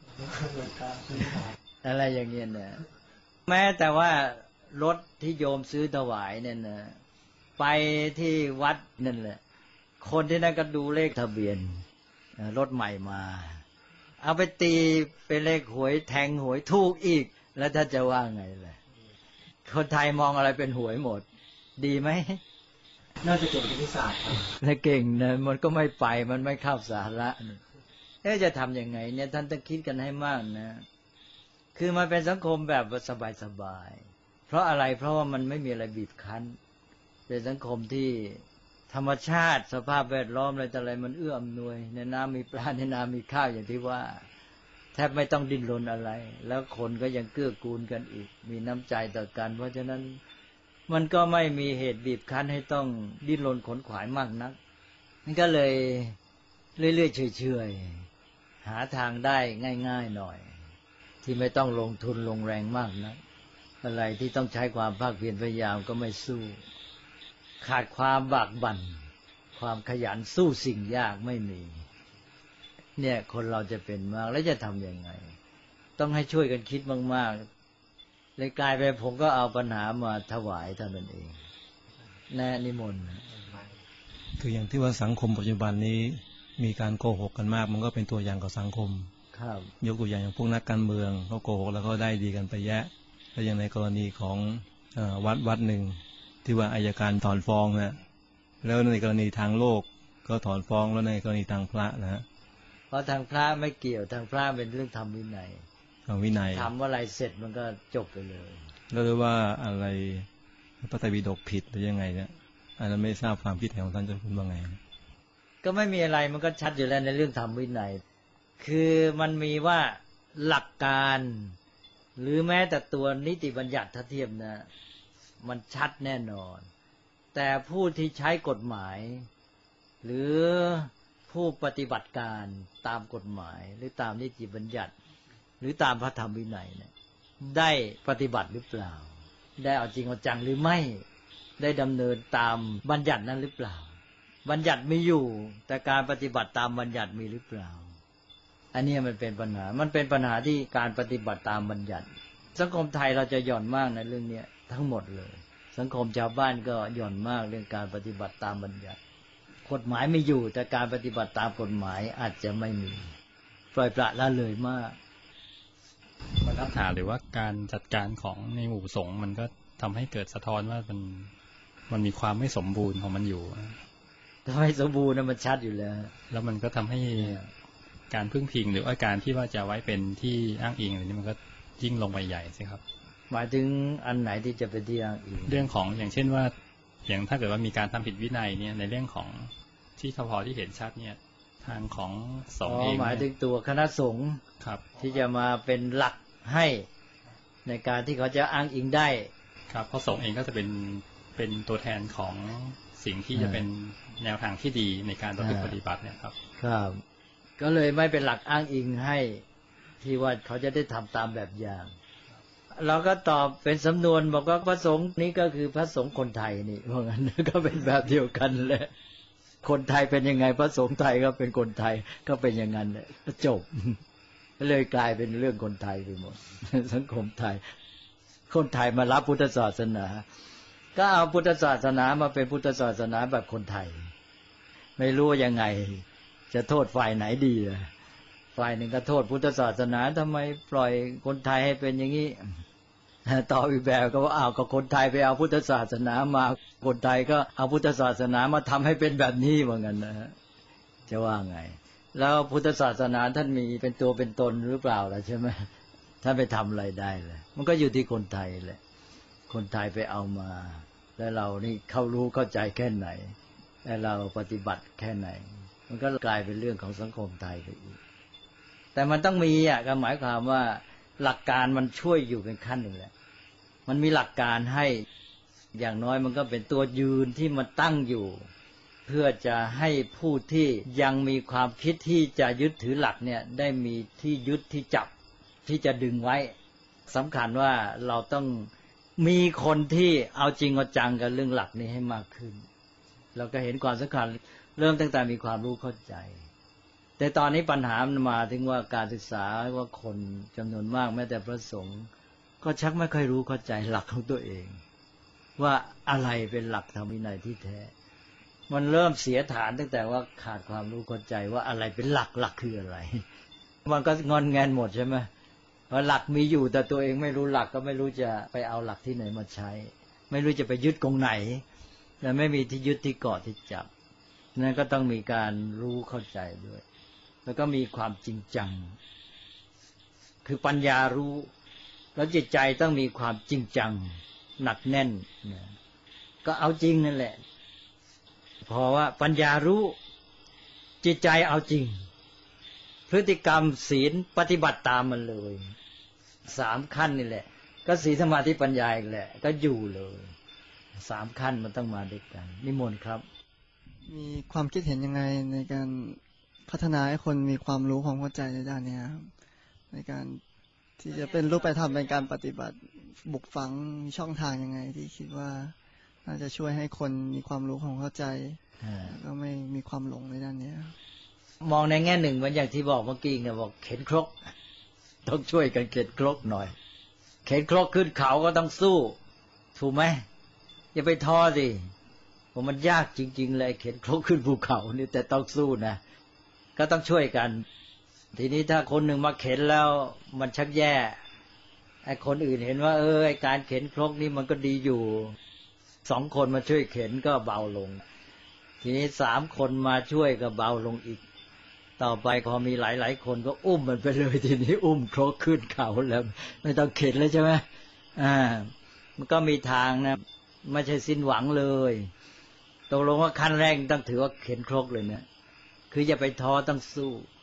อะไรอย่างเงี้ยนะแม้แต่ว่ารถที่โยมซื้อถวายเนี่ยนะไปที่วัดนั่นแหละคนที่นั่นก็ดูเลขทะเบียนรถใหม่มาเอาไปตีเป็นเลขหวยแทงหวยถูกอีกแล้วถ้าจะว่าไงล่ะคนไทยมองอะไรเป็นหวยหมดดีไหมน่าจะเก่งคณิตศาสตร์ครับถ้าเก่งนะมันก็ไม่ไปมันไม่เข้าสาระจะทำยังไงเนี่ยท่านต้องคิดกันให้มากนะคือมันเป็นสังคมแบบสบายๆเพราะอะไรเพราะว่ามันไม่มีอะไรบีบคั้นเป็นสังคมที่ธรรมชาติสภาพแวดล้อมอะไรแต่อะไรมันเอื้ออำนวยในน้ำมีปลาในนามีข้าวอย่างที่ว่าแทบไม่ต้องดิ้นรนอะไรแล้วคนก็ยังเกื้อกูลกันอีกมีน้ำใจต่อกันเพราะฉะนั้นมันก็ไม่มีเหตุบีบคั้นให้ต้องดิ้นรนขนขวายมากนักมันก็เลยเรื่อยๆเฉยๆหาทางได้ง่ายๆหน่อยที่ไม่ต้องลงทุนลงแรงมากนักอะไรที่ต้องใช้ความภาคเพียรพยายามก็ไม่สู้ขาดความบากบั่นความขยันสู้สิ่งยากไม่มีเนี่ยคนเราจะเป็นมากแล้วจะทำยังไงต้องให้ช่วยกันคิดมากๆเลยกลายไปผมก็เอาปัญหามาถวายเท่านั้นเองแน่นิมนต์คืออย่างที่ว่าสังคมปัจจุบันนี้มีการโกหกกันมากมันก็เป็นตัวอย่างกับสังคมครับยกตัวอย่างพวกนักการเมืองเขาโกหกแล้วก็ได้ดีกันไปแยะแล้วอย่างในกรณีของวัดหนึ่งที่ว่าอัยการถอนฟ้องนะแล้วในกรณีทางโลกก็ถอนฟ้องแล้วในกรณีทางพระนะเพราะทางพระไม่เกี่ยวทางพระเป็นเรื่องธรรมวินัยทำว่าอะไรเสร็จมันก็จบไปเลยแล้วหรือว่าอะไรพระไตรปิฎกผิดหรือยังไงเนี่ยอันนั้นไม่ทราบความคิดเห็นของท่านเจ้าคุณว่าไงก็ไม่มีอะไรมันก็ชัดอยู่แล้วในเรื่องธรรมวินัยคือมันมีว่าหลักการหรือแม้แต่ตัวนิติบัญญัติถ้าเทียบนะมันชัดแน่นอนแต่ผู้ที่ใช้กฎหมายหรือผู้ปฏิบัติการตามกฎหมายหรือตามนิติบัญญัติหรือตามพระธรรมวินัยเนี่ยได้ปฏิบัติหรือเปล่าได้เอาจริงเอาจังหรือไม่ได้ดำเนินตามบัญญัตินั้นหรือเปล่าบัญญัติมีอยู่แต่การปฏิบัติตามบัญญัติมีหรือเปล่าอันนี้มันเป็นปัญหามันเป็นปัญหาที่การปฏิบัติตามบัญญัติสังคมไทยเราจะหย่อนมากในเรื่องนี้ทั้งหมดเลยสังคมชาวบ้านก็หย่อนมากเรื่องการปฏิบัติตามบัญญัติกฎหมายไม่อยู่แต่การปฏิบัติตามกฎหมายอาจจะไม่มีปล่อยปละละเลยมากบรรทัดฐานหรือว่าการจัดการของในหมู่สงฆ์มันก็ทำให้เกิดสะท้อนว่ามันมีความไม่สมบูรณ์ของมันอยู่ถ้าไม่สมบูรณ์มันชัดอยู่แล้วมันก็ทำให้การพึ่งพิงหรือว่าการที่ว่าจะไว้เป็นที่อ้างอิงอะไรนี้มันก็ยิ่งลงไปใหญ่สิครับหมายถึงอันไหนที่จะเป็นที่อ้างอิงเรื่องของอย่างเช่นว่าอย่างถ้าเกิดว่ามีการทำผิดวินัยเนี่ยในเรื่องของที่พอที่เห็นชัดเนี่ยทางของสงฆ์เองหมายถึงตัวคณะสงฆ์ครับที่จะมาเป็นหลักให้ในการที่เขาจะอ้างอิงได้ครับเพราะสงฆ์เองก็จะเป็นตัวแทนของสิ่งที่จะเป็นแนวทางที่ดีในการปฏิบัติเนี่ยครับครับก็เลยไม่เป็นหลักอ้างอิงให้ที่ว่าเขาจะได้ทำตามแบบอย่างเราก็ตอบเป็นสำนวนบอกว่าพระสงฆ์นี้ก็คือพระสงฆ์คนไทยนี่เพราะงั้นก็เป็นแบบเดียวกันแหละคนไทยเป็นยังไงพระสงฆ์ไทยก็เป็นคนไทยก็เป็นอย่างนั้นแหละจบเลยกลายเป็นเรื่องคนไทยไปหมดสังคมไทยคนไทยมารับพุทธศาสนาก็เอาพุทธศาสนามาเป็นพุทธศาสนาแบบคนไทยไม่รู้ยังไงจะโทษฝ่ายไหนดีฝ่ายหนึ่งก็โทษพุทธศาสนาทำไมปล่อยคนไทยให้เป็นอย่างนี้ต่ออีกแบบก็ว่าก็คนไทยไปเอาพุทธศาสนามาคนไทยก็เอาพุทธศาสนามาทำให้เป็นแบบนี้เหมือนกันนะจะว่าไงแล้วพุทธศาสนาท่านมีเป็นตัวเป็นตนหรือเปล่าล่ะใช่ไหมท่านไปทำอะไรได้เลยมันก็อยู่ที่คนไทยแหละคนไทยไปเอามาแล้วเรานี่เขารู้เข้าใจแค่ไหนแล้วเราปฏิบัติแค่ไหนมันก็กลายเป็นเรื่องของสังคมไทยไปอีกแต่มันต้องมีก็หมายความว่าหลักการมันช่วยอยู่เป็นขั้นหนึ่งแหละมันมีหลักการให้อย่างน้อยมันก็เป็นตัวยืนที่มันตั้งอยู่เพื่อจะให้ผู้ที่ยังมีความคิดที่จะยึดถือหลักเนี่ยได้มีที่ยึดที่จับที่จะดึงไว้สำคัญว่าเราต้องมีคนที่เอาจริงเอาจังกับเรื่องหลักนี้ให้มากขึ้นเราก็เห็นความสำคัญเริ่มตั้งแต่มีความรู้เข้าใจแต่ตอนนี้ปัญหามันมาถึงว่าการศึกษาว่าคนจำนวนมากแม้แต่พระสงฆ์ก็ชักไม่ค่อยรู้เข้าใจหลักของตัวเองว่าอะไรเป็นหลักธรรมวินัยที่แท้มันเริ่มเสียฐานตั้งแต่ว่าขาดความรู้เข้าใจว่าอะไรเป็นหลักคืออะไรมันก็งอนแงนหมดใช่ไหมเพราะหลักมีอยู่แต่ตัวเองไม่รู้หลักก็ไม่รู้จะไปเอาหลักที่ไหนมาใช้ไม่รู้จะไปยึดกรงไหนแต่ไม่มีที่ยึดที่เกาะที่จับนั่นก็ต้องมีการรู้เข้าใจด้วยแล้วก็มีความจริงจังคือปัญญารู้แล้วจิตใจต้องมีความจริงจังหนักแน่นก็เอาจริงนั่นแหละเพราะว่าปัญญารู้จิตใจเอาจริงพฤติกรรมศีลปฏิบัติตามมันเลย3ขั้นนี่แหละก็ศีลสมาธิปัญญาอีกแหละก็อยู่เลย3ขั้นมันต้องมาด้วยกันนิมนต์ครับมีความคิดเห็นยังไงในการพัฒนาให้คนมีความรู้ความเข้าใจในด้านนี้ครับในการที่จะเป็นรูปธรรมในการปฏิบัติบุกฝังมีช่องทางยังไงที่คิดว่าน่าจะช่วยให้คนมีความรู้ความเข้าใจก็ไม่มีความหลงในด้านนี้มองในแง่หนึ่งเหมือนอย่างที่บอกเมื่อกี้เนี่ยบอกเข็นครกต้องช่วยกันเข็นครกหน่อยเข็นครกขึ้นเขาก็ต้องสู้ถูกไหมอย่าไปท้อสิเพราะมันยากจริงๆเลยเข็นครกขึ้นภูเขานี่แต่ต้องสู้นะก็ต้องช่วยกันทีนี้ถ้าคนหนึ่งมาเข็นแล้วมันชักแย่ไอ้คนอื่นเห็นว่าไอ้การเข็นครกนี่มันก็ดีอยู่2คนมาช่วยเข็นก็เบาลงทีนี้3คนมาช่วยก็เบาลงอีกต่อไปพอมีหลายๆคนก็อุ้มมันไปเลยทีนี้อุ้มครกขึ้นเขาแล้วไม่ต้องเข็นเลยใช่ไหมมันก็มีทางนะไม่ใช่สิ้นหวังเลยตกลงว่าขั้นแรกต้องถือว่าเข็นครกเลยเนี่ยคืออย่าไปท้อต้องสู้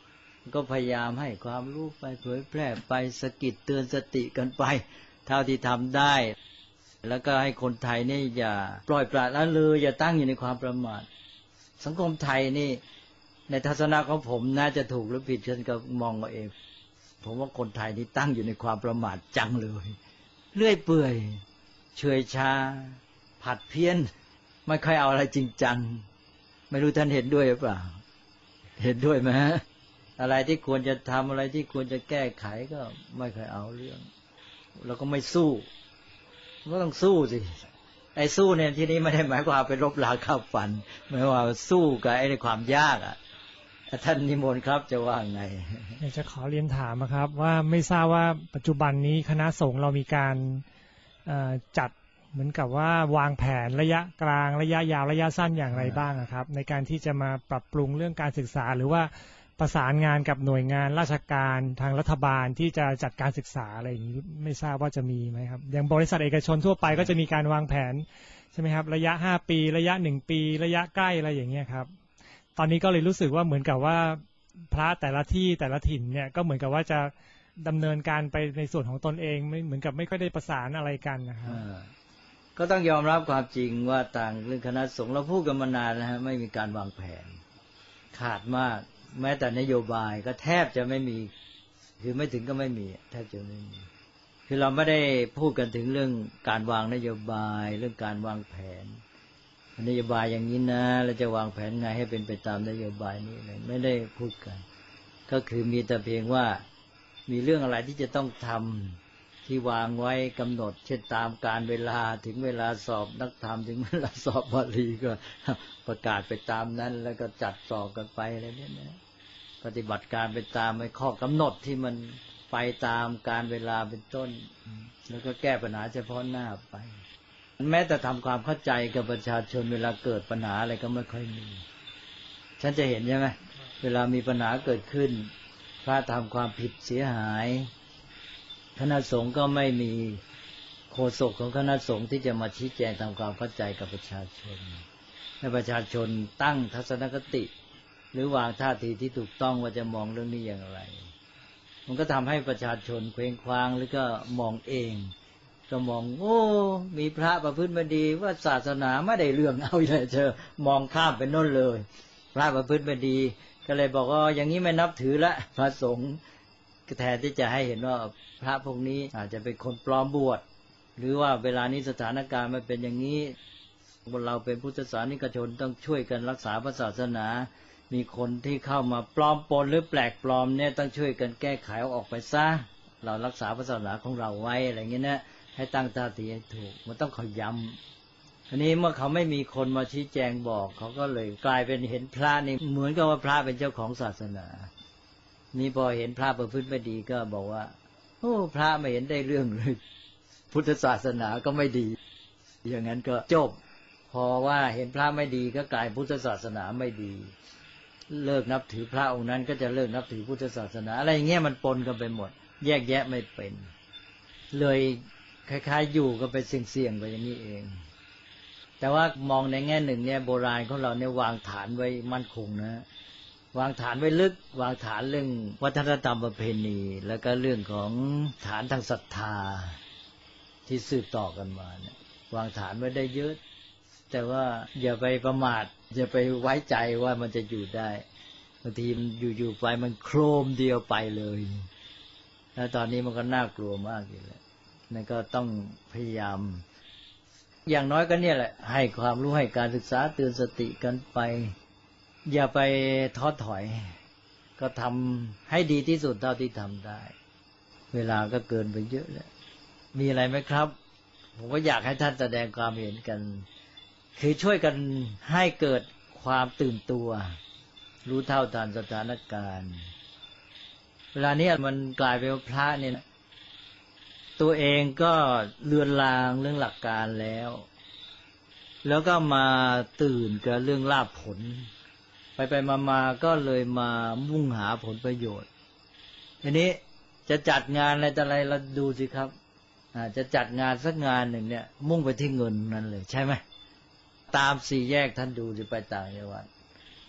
ก็พยายามให้ความรู้ไปเผยแพร่ไปสะกิดเตือนสติกันไปเท่าที่ทำได้แล้วก็ให้คนไทยนี่อย่าปล่อยปละละเลยอย่าตั้งอยู่ในความประมาทสังคมไทยนี่ในทัศนะของผมน่าจะถูกหรือผิดฉันก็มองเอาเองผมว่าคนไทยนี่ตั้งอยู่ในความประมาทจังเลยเลื่อยเปื่อยเฉื่อยชาผัดเพี้ยนไม่ค่อยเอาอะไรจริงจังไม่รู้ท่านเห็นด้วยหรือเปล่าเห็นด้วยไหมอะไรที่ควรจะทำอะไรที่ควรจะแก้ไขก็ไม่ค่อยเอาเรื่องแล้วก็ไม่สู้ก็ต้องสู้สิไอ้สู้เนี่ยที่นี้ไม่ได้หมายความเป็นรบราฆ่าฟันหมายว่าสู้กับไอ้ในความยากอ่ะท่านนิมนต์ครับจะว่าไงอยากจะขอเรียนถามครับว่าไม่ทราบว่าปัจจุบันนี้คณะสงฆ์เรามีการจัดเหมือนกับว่าวางแผนระยะกลางระยะยาวระยะสั้นอย่างไรบ้างครับในการที่จะมาปรับปรุงเรื่องการศึกษาหรือว่าประสานงานกับหน่วยงานราชการทางรัฐบาลที่จะจัดการศึกษาอะไรอย่างนี้ไม่ทราบว่าจะมีไหมครับอย่างบริษัทเอกชนทั่วไปก็จะมีการวางแผนใช่ไหมครับระยะ5ปีระยะ1ปีระยะใกล้อะไรอย่างเงี้ยครับตอนนี้ก็เลยรู้สึกว่าเหมือนกับว่าพระแต่ละที่แต่ละถิ่นเนี่ยก็เหมือนกับว่าจะดำเนินการไปในส่วนของตนเองไม่เหมือนกับไม่ค่อยได้ประสานอะไรกันนะครับก็ต้องยอมรับความจริงว่าต่างเรื่องคณะสงฆ์เราพูดกันมานานนะฮะไม่มีการวางแผนขาดมากแม้แต่นโยบายก็แทบจะไม่มีคือไม่ถึงก็ไม่มีแทบจะไม่มีคือเราไม่ได้พูดกันถึงเรื่องการวางนโยบายเรื่องการวางแผนนโยบายอย่างนี้นะเราจะวางแผนไงให้เป็นไปตามนโยบายนี้เลยไม่ได้พูดกันก็คือมีแต่เพียงว่ามีเรื่องอะไรที่จะต้องทำที่วางไว้กำหนดเช่นตามการเวลาถึงเวลาสอบนักธรรมถึงเวลาสอบบาลีก็ประกาศไปตามนั้นแล้วก็จัดสอบกันไปอะไรเนี่ยนะปฏิบัติการไปตามไอ้ข้อกำหนดที่มันไปตามการเวลาเป็นต้นแล้วก็แก้ปัญหาเฉพาะหน้าไปแม้แต่ทำความเข้าใจกับประชาชนเวลาเกิดปัญหาอะไรก็ไม่ค่อยมีฉันจะเห็นใช่ไหมเวลามีปัญหาเกิดขึ้นพระทำความผิดเสียหายคณะสงฆ์ก็ไม่มีโฆษกของคณะสงฆ์ที่จะมาชี้แจงทำความเข้าใจกับประชาชนให้ประชาชนตั้งทัศนคติหรือวางท่าทีที่ถูกต้องว่าจะมองเรื่องนี้อย่างไรมันก็ทำให้ประชาชนเคว้งคว้างหรือก็มองเองก็มองโอ้มีพระประพฤติไม่ดีว่าศาสนาไม่ได้เรื่องเอาเลยเธอมองข้ามไปโน่นเลยพระประพฤติไม่ดีก็เลยบอกว่าอย่างนี้ไม่นับถือละพระสงฆ์แทนที่จะให้เห็นว่าพระพวกนี้อาจจะเป็นคนปลอมบวชหรือว่าเวลานี้สถานการณ์มันเป็นอย่างนี้เราเป็นพุทธศาสนิกชนต้องช่วยกันรักษาพระศาสนามีคนที่เข้ามาปลอมปนหรือแปลกปลอมเนี่ยต้องช่วยกันแก้ไขออกไปซะเรารักษาพระศาสนาของเราไว้อะไรเงี้ยนะให้ตั้งท่าทีให้ถูกมันต้องขย้ำทีนี้เมื่อเขาไม่มีคนมาชี้แจงบอกเขาก็เลยกลายเป็นเห็นพระนี่เหมือนกับว่าพระเป็นเจ้าของศาสนานี่พอเห็นพระประพฤติไม่ดีก็บอกว่าโอ้พระไม่เห็นได้เรื่องเลยพุทธศาสนาก็ไม่ดีอย่างนั้นก็จบพอว่าเห็นพระไม่ดีก็กลายพุทธศาสนาไม่ดีเลิกนับถือพระองค์นั้นก็จะเลิกนับถือพุทธศาสนาอะไรอย่างเงี้ยมันปนกันไปหมดแยกแยะไม่เป็นเลยคล้ายๆอยู่ก็ไปเสี่ยงๆไปอย่างนี้เองแต่ว่ามองในแง่หนึ่งเนี่ยโบราณของเราเนี่ยวางฐานไว้มั่นคงนะวางฐานไว้ลึกวางฐานเรื่องวัฒนธรรมประเพณีแล้วก็เรื่องของฐานทางศรัทธาที่สืบต่อกันมาเนี่ยวางฐานไว้ได้เยอะแต่ว่าอย่าไปประมาทอย่าไปไว้ใจว่ามันจะอยู่ได้บางทีมันอยู่ๆไปมันโครมเดียวไปเลยแล้วตอนนี้มันก็น่ากลัวมากอยู่แล้วนั่นก็ต้องพยายามอย่างน้อยก็เนี่ยแหละให้ความรู้ให้การศึกษาเตือนสติกันไปอย่าไปท้อถอยก็ทำให้ดีที่สุดเท่าที่ทำได้เวลาก็เกินไปเยอะแล้วมีอะไรไหมครับผมก็อยากให้ท่านแสดงความเห็นกันคือช่วยกันให้เกิดความตื่นตัวรู้เท่าทันสถานการณ์เวลานี้มันกลายเป็นพระเนี่ยตัวเองก็เลือนลางเรื่องหลักการแล้วก็มาตื่นกับเรื่องลาภผลไปมาก็เลยมามุ่งหาผลประโยชน์ทีนี้จะจัดงานอะไรต่ออะไรเราดูสิครับจะจัดงานสักงานหนึ่งเนี่ยมุ่งไปที่เงินนั่นเลยใช่ไหมตามสี่แยกท่านดูสิไปต่างจังหวัด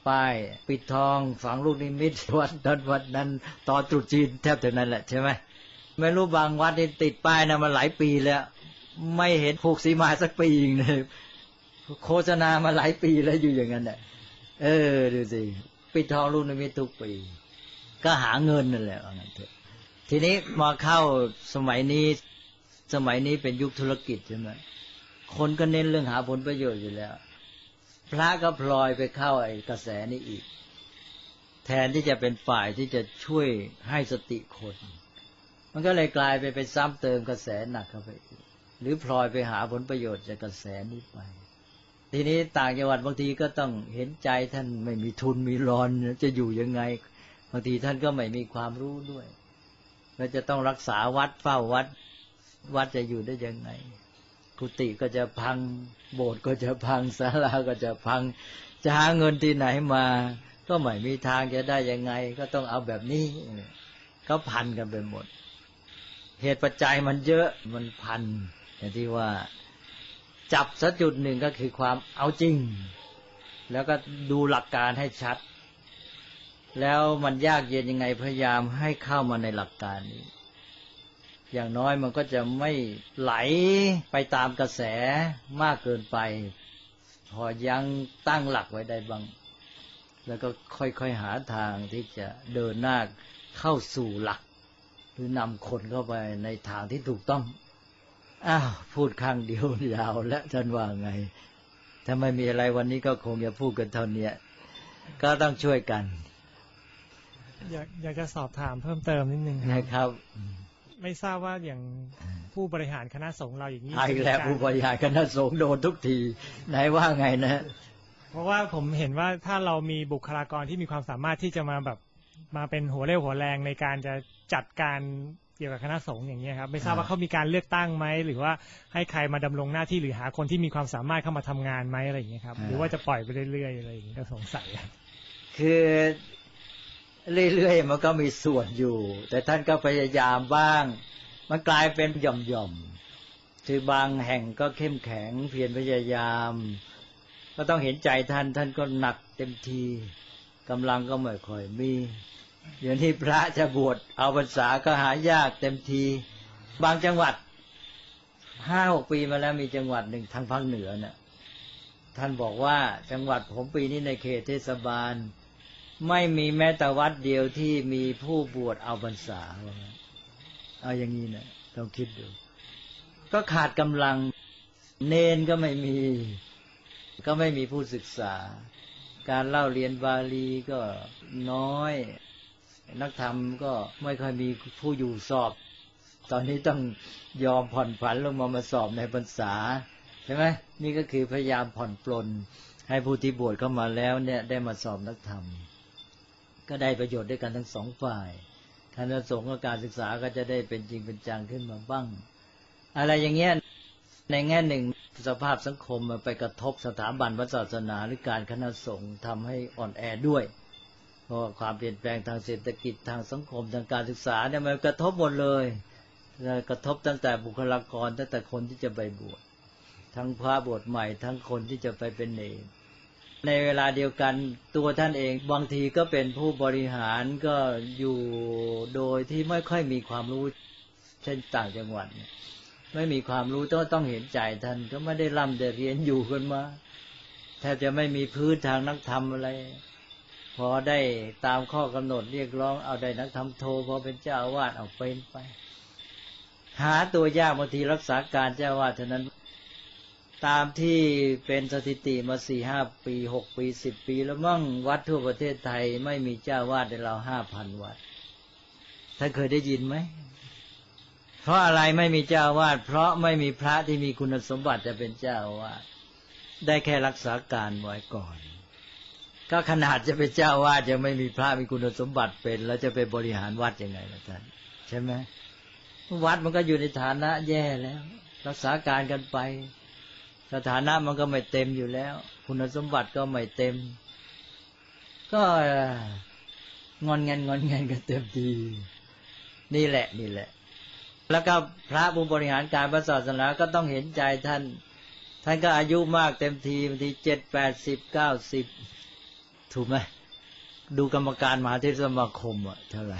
ป้ายปิดทองฝังลูกนิมิตวัดนั้นตอนตรุษจีนแทบเท่านั้นแหละใช่ไหมไม่รู้บางวัดนี่ติดป้ายนะมาหลายปีแล้วไม่เห็นผูกสีมาสักปีนึงเลยโฆษณามาหลายปีแล้วอยู่อย่างนั้นแหละดูสิปิดทองลูกนิมิตทุกปีก็หาเงินนั่นแหละงั้นเถอะทีนี้มาเข้าสมัยนี้เป็นยุคธุรกิจใช่ไหมคนก็เน้นเรื่องหาผลประโยชน์อยู่แล้วพระก็พลอยไปเข้าไอ้กระแสนี้อีกแทนที่จะเป็นฝ่ายที่จะช่วยให้สติคนมันก็เลยกลายไปซ้ำเติมกระแสหนักเข้าไปอีกหรือพลอยไปหาผลประโยชน์จากกระแสนี้ไปทีนี้ต่างจังหวัดบางทีก็ต้องเห็นใจท่านไม่มีทุนมีรอนจะอยู่ยังไงบางทีท่านก็ไม่มีความรู้ด้วยแล้วจะต้องรักษาวัดเฝ้าวัดจะอยู่ได้ยังไงกุฏิก็จะพังโบสถ์ก็จะพังศาลาก็จะพังจะหาเงินที่ไหนมาก็ไม่มีทางจะได้ยังไงก็ต้องเอาแบบนี้ก็พันกันไปหมดเหตุปัจจัยมันเยอะมันพันอย่างที่ว่าจับสักจุดหนึ่งก็คือความเอาจริงแล้วก็ดูหลักการให้ชัดแล้วมันยากเย็นยังไงพยายามให้เข้ามาในหลักการนี้อย่างน้อยมันก็จะไม่ไหลไปตามกระแสมากเกินไปพอยังตั้งหลักไว้ได้บ้างแล้วก็ค่อยๆหาทางที่จะเดินหน้าเข้าสู่หลักหรือนำคนเข้าไปในทางที่ถูกต้องพูดข้างเดียวยาวและท่านว่าไงถ้าไม่มีอะไรวันนี้ก็คงจะพูดกันเท่านี้ก็ต้องช่วยกันอยากจะสอบถามเพิ่มเติมนิดนึงนะครับไม่ทราบว่าอย่างผู้บริหารคณะสงฆ์เราอย่างนี้ใช่แล้วผู้บริหารคณะสงฆ์โดนทุกทีไหนว่าไงนะเพราะว่าผมเห็นว่าถ้าเรามีบุคลากรที่มีความสามารถที่จะมาเป็นหัวเรี่ยวหัวแรงในการจะจัดการเกี่ยวกับคณะสงฆ์อย่างนี้ครับไม่ทราบว่าเขามีการเลือกตั้งไหมหรือว่าให้ใครมาดำรงหน้าที่หรือหาคนที่มีความสามารถเข้ามาทำงานไหมอะไรอย่างนี้ครับหรือว่าจะปล่อยไปเรื่อยๆอะไรอย่างนี้ก็สงสัยคือเรื่อยๆมันก็มีส่วนอยู่แต่ท่านก็พยายามบ้างมันกลายเป็นหย่อมๆคือบางแห่งก็เข้มแข็งเพียรพยายามก็ต้องเห็นใจท่านก็หนักเต็มทีกำลังก็ไม่ค่อยมีอย่างที่พระจะบวชเอาพรรษาก็หายากเต็มทีบางจังหวัด 5-6 ปีมาแล้วมีจังหวัดหนึ่งทางภาคเหนือน่ะท่านบอกว่าจังหวัดผมปีนี้ในเขตเทศบาลไม่มีแม้แต่วัดเดียวที่มีผู้บวชเอาพรรษาเอาอย่างนี้นะต้องคิดดูก็ขาดกำลังเนนก็ไม่มีผู้ศึกษาการเล่าเรียนบาลีก็น้อยนักธรรมก็ไม่ค่อยมีผู้อยู่สอบตอนนี้ต้องยอมผ่อนผันลงมาสอบในพรรษาใช่ไหมนี่ก็คือพยายามผ่อนปลนให้ผู้ที่บวชเข้ามาแล้วเนี่ยได้มาสอบนักธรรมก็ได้ประโยชน์ด้วยกันทั้งสองฝ่ายคณะสงฆ์กับการศึกษาก็จะได้เป็นจริงเป็นจังขึ้นมาบ้างอะไรอย่างเงี้ยในแง่หนึ่งสภาพสังคมมันไปกระทบสถาบันพระศาสนาหรือการคณะสงฆ์ทำให้อ่อนแอด้วยเพราะความเปลี่ยนแปลงทางเศรษฐกิจทางสังคมทางการศึกษาเนี่ยมันกระทบหมดเลยกระทบตั้งแต่บุคลากรตั้งแต่คนที่จะไปบวชทั้งพระบวชใหม่ทั้งคนที่จะไปเป็นเนรในเวลาเดียวกันตัวท่านเองบางทีก็เป็นผู้บริหารก็อยู่โดยที่ไม่ค่อยมีความรู้เช่นต่างจังหวัดไม่มีความรู้ต้องเห็นใจท่านก็ไม่ได้ร่ำได้เรียนอยู่กันมาแทบจะไม่มีพื้นทางนักธรรมอะไรพอได้ตามข้อกำหนดเรียกร้องเอาได้นักธรรมโทพอเป็นเจ้าอาวาสเอาเป็นไปหาตัวยากบางทีรักษาการเจ้าอาวาสเท่านั้นตามที่เป็นสถิติมา 4-5 ปี 6 ปี 10 ปีแล้วมั่งวัดทั่วประเทศไทยไม่มีเจ้าวาดในเรา 5,000 วัดท่านเคยได้ยินไหมเพราะอะไรไม่มีเจ้าวาดเพราะไม่มีพระที่มีคุณสมบัติจะเป็นเจ้าวาดได้แค่รักษาการไว้ก่อนก็ขนาดจะเป็นเจ้าวาดยังไม่มีพระมีคุณสมบัติเป็นแล้วจะไปบริหารวัดยังไงล่ะท่านใช่ไหมวัดมันก็อยู่ในฐานะแย่แล้วรักษาการกันไปสถานะมันก็ไม่เต็มอยู่แล้วคุณสมบัติก็ไม่เต็มก็งอนเงินกันเต็มทีนี่แหละแล้วก็พระผู้บริหารการศาสนาก็ต้องเห็นใจท่านก็อายุมากเต็มทีบางที70 80 90 ถูกไหมดูกรรมการมหาเถรสมาคมอ่ะเท่าไหร่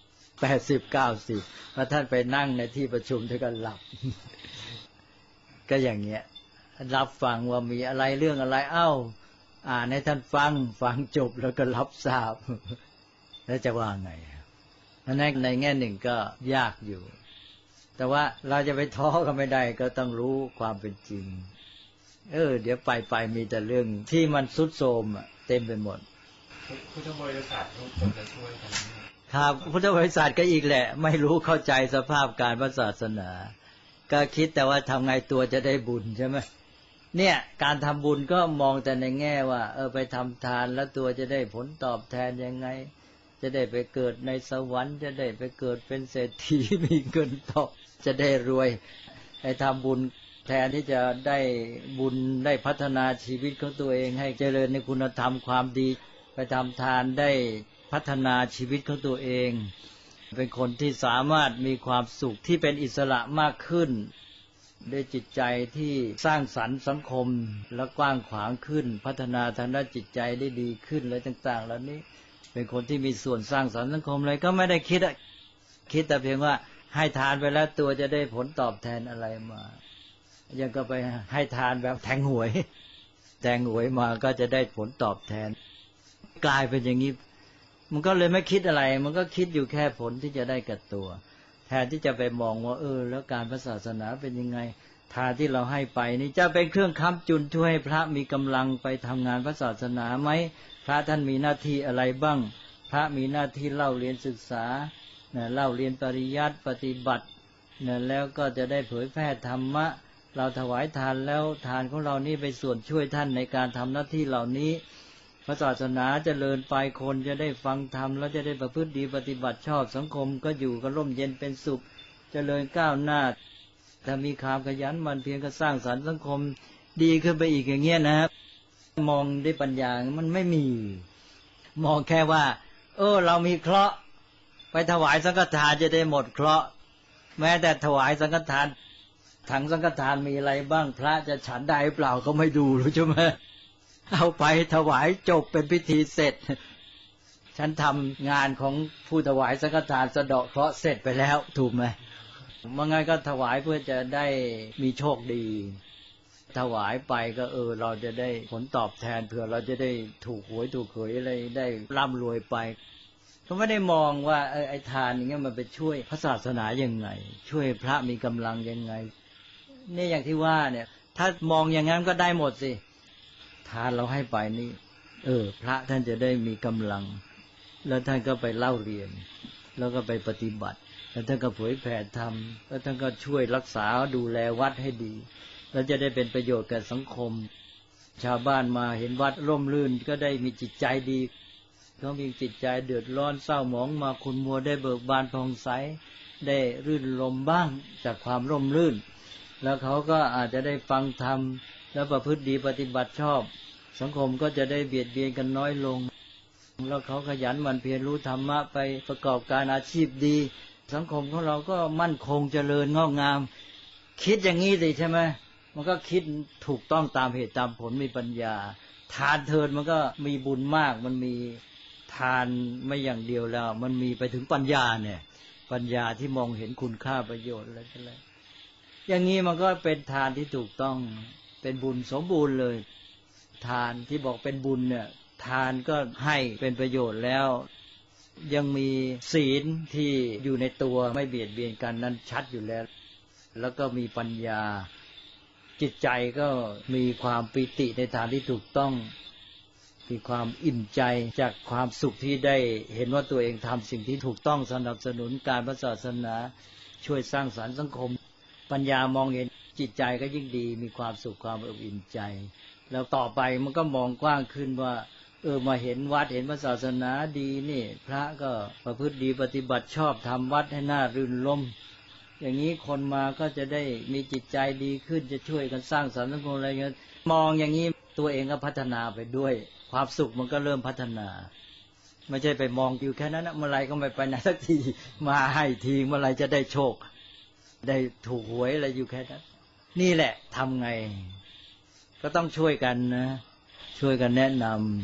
80-90แล้วท่านไปนั่งในที่ประชุมท่านก็หลับ ก็อย่างเงี้ยรับฟังว่ามีอะไรเรื่องอะไรอ่านให้ท่านฟังจบแล้วก็รับทราบ แล้วจะว่าไงในแง่หนึ่งก็ยากอยู่แต่ว่าเราจะไปท้อก็ไม่ได้ก็ต้องรู้ความเป็นจริงเดี๋ยวไปมีแต่เรื่องที่มันทรุดโทรมเต็มไปหมดพุทธบริษัททุกคนจะช่วยกันครับพุทธบริษัทก็อีกแหละไม่รู้เข้าใจสภาพการพระศาสนาก็คิดแต่ว่าทำไงตัวจะได้บุญใช่ไหมเนี่ยการทำบุญก็มองแต่ในแง่ว่าไปทำทานแล้วตัวจะได้ผลตอบแทนยังไงจะได้ไปเกิดในสวรรค์จะได้ไปเกิดเป็นเศรษฐีมีเงินทองจะได้รวยให้ทำบุญแทนที่จะได้บุญได้พัฒนาชีวิตของตัวเองให้เจริญในคุณธรรมความดีไปทำทานได้พัฒนาชีวิตของตัวเองเป็นคนที่สามารถมีความสุขที่เป็นอิสระมากขึ้นด้วยจิตใจที่สร้างสรรค์สังคมและกว้างขวางขึ้นพัฒนาทางด้านจิตใจได้ดีขึ้นอะไรต่างๆเหล่านี้เป็นคนที่มีส่วนสร้างสรรค์สังคมอะไรก็ไม่ได้คิดแต่เพียงว่าให้ทานไปแล้วตัวจะได้ผลตอบแทนอะไรมายังก็ไปให้ทานแบบแทงหวยมาก็จะได้ผลตอบแทนกลายเป็นอย่างนี้มันก็เลยไม่คิดอะไรมันก็คิดอยู่แค่ผลที่จะได้กับตัวแทนที่จะไปมองว่าแล้วการพระศาสนาเป็นยังไงทานที่เราให้ไปนี่จะเป็นเครื่องค้ำจุนช่วยให้พระมีกำลังไปทำงานพระศาสนาไหมพระท่านมีหน้าที่อะไรบ้างพระมีหน้าที่เล่าเรียนศึกษาเล่าเรียนปริยัติปฏิบัติแล้วก็จะได้เผยแพร่ธรรมะเราถวายทานแล้วทานของเรานี่ไปส่วนช่วยท่านในการทำหน้าที่เหล่านี้พระศาสนาเจริญไปคนจะได้ฟังธรรมแล้วจะได้ประพฤติดีปฏิบัติชอบสังคมก็อยู่กันร่มเย็นเป็นสุขเจริญก้าวหน้าถ้ามีความขยันหมั่นเพียรก็สร้างสรรค์สังคมดีขึ้นไปอีกอย่างเงี้ยนะครับมองด้วยปัญญามันไม่มีมองแค่ว่าเรามีเคราะห์ไปถวายสังฆทานจะได้หมดเคราะห์แม้แต่ถวายสังฆทานถังสังฆทานมีอะไรบ้างพระจะฉันได้เปล่าก็ไม่ดูรู้ใช่ไหมเอาไปถวายจบเป็นพิธีเสร็จฉันทำงานของผู้ถวายสังฆทานสะเดาะเคราะห์เสร็จไปแล้วถูกไหมมันไงก็ถวายเพื่อจะได้มีโชคดีถวายไปก็เราจะได้ผลตอบแทนเผื่อเราจะได้ถูกหวยถูกเขยอะไรได้ร่ำรวยไปก็ไม่ได้มองว่าไอ้ทานอย่างเงี้ยมันไปช่วยพระศาสนายังไงช่วยพระมีกำลังยังไงนี่อย่างที่ว่าเนี่ยถ้ามองอย่างนั้นก็ได้หมดสิทานเราให้ไปนี่พระท่านจะได้มีกำลังแล้วท่านก็ไปเล่าเรียนแล้วก็ไปปฏิบัติแล้วท่านก็เผยแผ่ธรรมแล้วท่านก็ช่วยรักษาดูแลวัดให้ดีแล้วจะได้เป็นประโยชน์แก่สังคมชาวบ้านมาเห็นวัดร่มรื่นก็ได้มีจิตใจดีเขามีจิตใจเดือดร้อนเศร้าหมองมาขุ่นมัวได้เบิกบานผ่องใสได้รื่นรมบ้างจากความร่มรื่นแล้วเขาก็อาจจะได้ฟังธรรมแล้วประพฤติดีปฏิบัติชอบสังคมก็จะได้เบียดเบียนกันน้อยลงแล้วเขาขยันหมั่นเพียรรู้ธรรมะไปประกอบการอาชีพดีสังคมของเราก็มั่นคงเจริญงอกงามคิดอย่างนี้สิใช่ไหมมันก็คิดถูกต้องตามเหตุตามผลมีปัญญาทานเทินมันก็มีบุญมากมันมีทานไม่อย่างเดียวแล้วมันมีไปถึงปัญญาเนี่ยปัญญาที่มองเห็นคุณค่าประโยชน์อะไรอย่างนี้มันก็เป็นทานที่ถูกต้องเป็นบุญสมบูรณ์เลยทานที่บอกเป็นบุญเนี่ยทานก็ให้เป็นประโยชน์แล้วยังมีศีลที่อยู่ในตัวไม่เบียดเบียนกันนั้นชัดอยู่แล้วแล้วก็มีปัญญาจิตใจก็มีความปิติในทางที่ถูกต้องมีความอิ่มใจจากความสุขที่ได้เห็นว่าตัวเองทำสิ่งที่ถูกต้องสนับสนุนการพระศาสนาช่วยสร้างสรรค์สังคมปัญญามองเห็นจิตใจก็ยิ่งดีมีความสุขความอิ่มใจแล้วต่อไปมันก็มองกว้างขึ้นว่ามาเห็นวัดเห็นพระศาสนาดีนี่พระก็ประพฤติดีปฏิบัติชอบทำวัดให้น่ารื่นรมอย่างนี้คนมาก็จะได้มีจิตใจดีขึ้นจะช่วยกันสร้างสรรค์สังคมอะไรเงี้ยมองอย่างนี้ตัวเองก็พัฒนาไปด้วยความสุขมันก็เริ่มพัฒนาไม่ใช่ไปมองอยู่แค่นั้นนะเมื่อไรก็ไม่ไปไหนสักทีมาให้ทีเมื่อไรจะได้โชคได้ถูกหวยอะไรอยู่แค่นั้นนี่แหละทำไงก็ต้องช่วยกันนะช่วยกันแนะนำ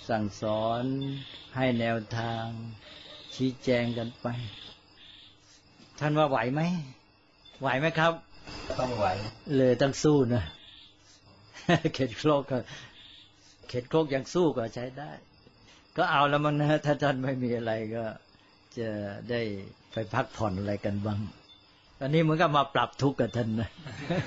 สั่งสอนให้แนวทางชี้แจงกันไปท่านว่าไหวไหมครับต้องไหวเลยต้องสู้นะเข็ดโครกยังสู้ก็ใช้ได้ก็เอาแล้วมันนะถ้าท่านไม่มีอะไรก็จะได้ไปพักผ่อนอะไรกันบ้างตอนนี้เหมือนกับมาปรับทุกข์กับท่านนะ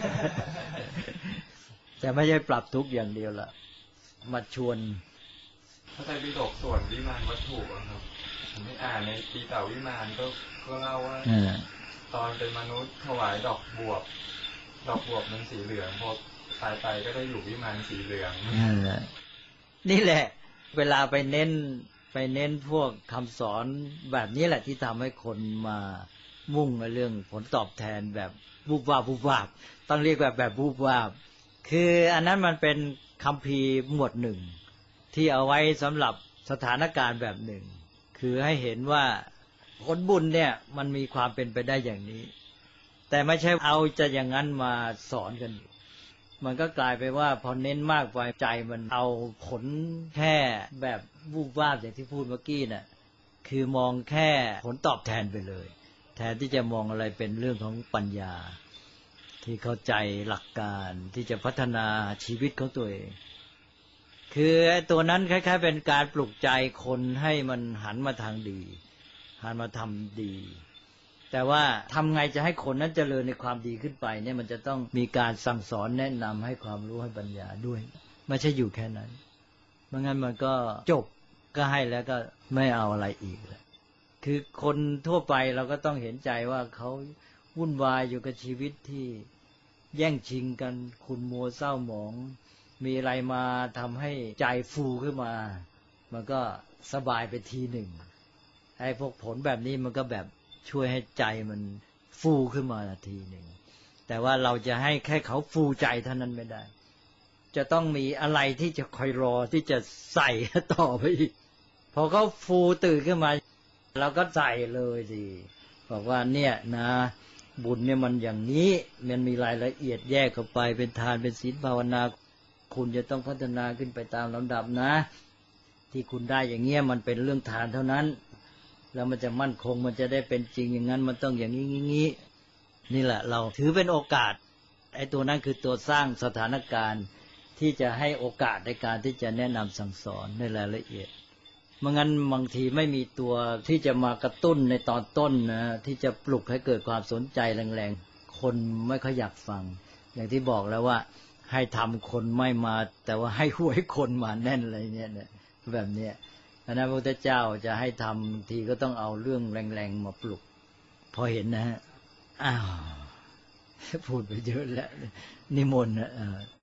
แต่ไม่ใช่ปรับทุกข์อย่างเดียวละมาชวนพระไตรปิฎกส่วนวิมานวัตถุครับผมได้อ่านในปีเต่าวิมานก็เล่าว่าตอนเป็นมนุษย์ถวายดอกบวบมันสีเหลืองพอตายไปก็ได้อยู่วิมานสีเหลืองนี่แหละเวลาไปเน้นพวกคำสอนแบบนี้แหละที่ทำให้คนมามุ่งในเรื่องผลตอบแทนแบบวูบวาบต้องเรียกแบบวูบวาบคืออันนั้นมันเป็นคัมภีร์หมวดหนึ่งที่เอาไว้สำหรับสถานการณ์แบบหนึ่งคือให้เห็นว่าผลบุญเนี่ยมันมีความเป็นไปได้อย่างนี้แต่ไม่ใช่เอาจะอย่างนั้นมาสอนกันมันก็กลายไปว่าพอเน้นมากไปใจมันเอาผลแค่แบบวูบวาบอย่างที่พูดเมื่อกี้น่ะคือมองแค่ผลตอบแทนไปเลยแทนที่จะมองอะไรเป็นเรื่องของปัญญาที่เข้าใจหลักการที่จะพัฒนาชีวิตของตัวเองคือตัวนั้นคล้ายๆเป็นการปลุกใจคนให้มันหันมาทางดีหันมาทำดีแต่ว่าทำไงจะให้คนนั้นเจริญในความดีขึ้นไปเนี่ยมันจะต้องมีการสั่งสอนแนะนำให้ความรู้ให้ปัญญาด้วยไม่ใช่อยู่แค่นั้นไม่งั้นมันก็จบก็ให้แล้วก็ไม่เอาอะไรอีกเลยคือคนทั่วไปเราก็ต้องเห็นใจว่าเขาวุ่นวายอยู่กับชีวิตที่แย่งชิงกันขุ่นมัวเศร้าหมองมีอะไรมาทำให้ใจฟูขึ้นมามันก็สบายไปทีหนึ่งไอ้พวกผลแบบนี้มันก็แบบช่วยให้ใจมันฟูขึ้นมาทีหนึ่งแต่ว่าเราจะให้แค่เขาฟูใจเท่านั้นไม่ได้จะต้องมีอะไรที่จะคอยรอที่จะใส่ต่อไปอีกพอเขาฟูตื่นขึ้นมาเราก็ใส่เลยสิบอกว่าเนี่ยนะบุญเนี่ยมันอย่างนี้มันมีรายละเอียดแยกเข้าไปเป็นทานเป็นศีลภาวนาคุณจะต้องพัฒนาขึ้นไปตามลำดับนะที่คุณได้อย่างเงี้ยมันเป็นเรื่องทานเท่านั้นแล้วมันจะมั่นคงมันจะได้เป็นจริงอย่างนั้นมันต้องอย่างนี้นี่แหละเราถือเป็นโอกาสไอ้ตัวนั้นคือตัวสร้างสถานการณ์ที่จะให้โอกาสในการที่จะแนะนำสั่งสอนในรายละเอียดเมื่องั้นบางทีไม่มีตัวที่จะมากระตุ้นในตอนต้นนะที่จะปลุกให้เกิดความสนใจแรงๆคนไม่ค่อยอยากฟังอย่างที่บอกแล้วว่าให้ทำคนไม่มาแต่ว่าให้หวยคนมาแน่นอะไรเนี่ยแบบเนี้ยพระพุทธเจ้าจะให้ทำทีก็ต้องเอาเรื่องแรงๆมาปลุกพอเห็นนะฮะอ้าวพูดไปเยอะแล้วนิมนต์นะ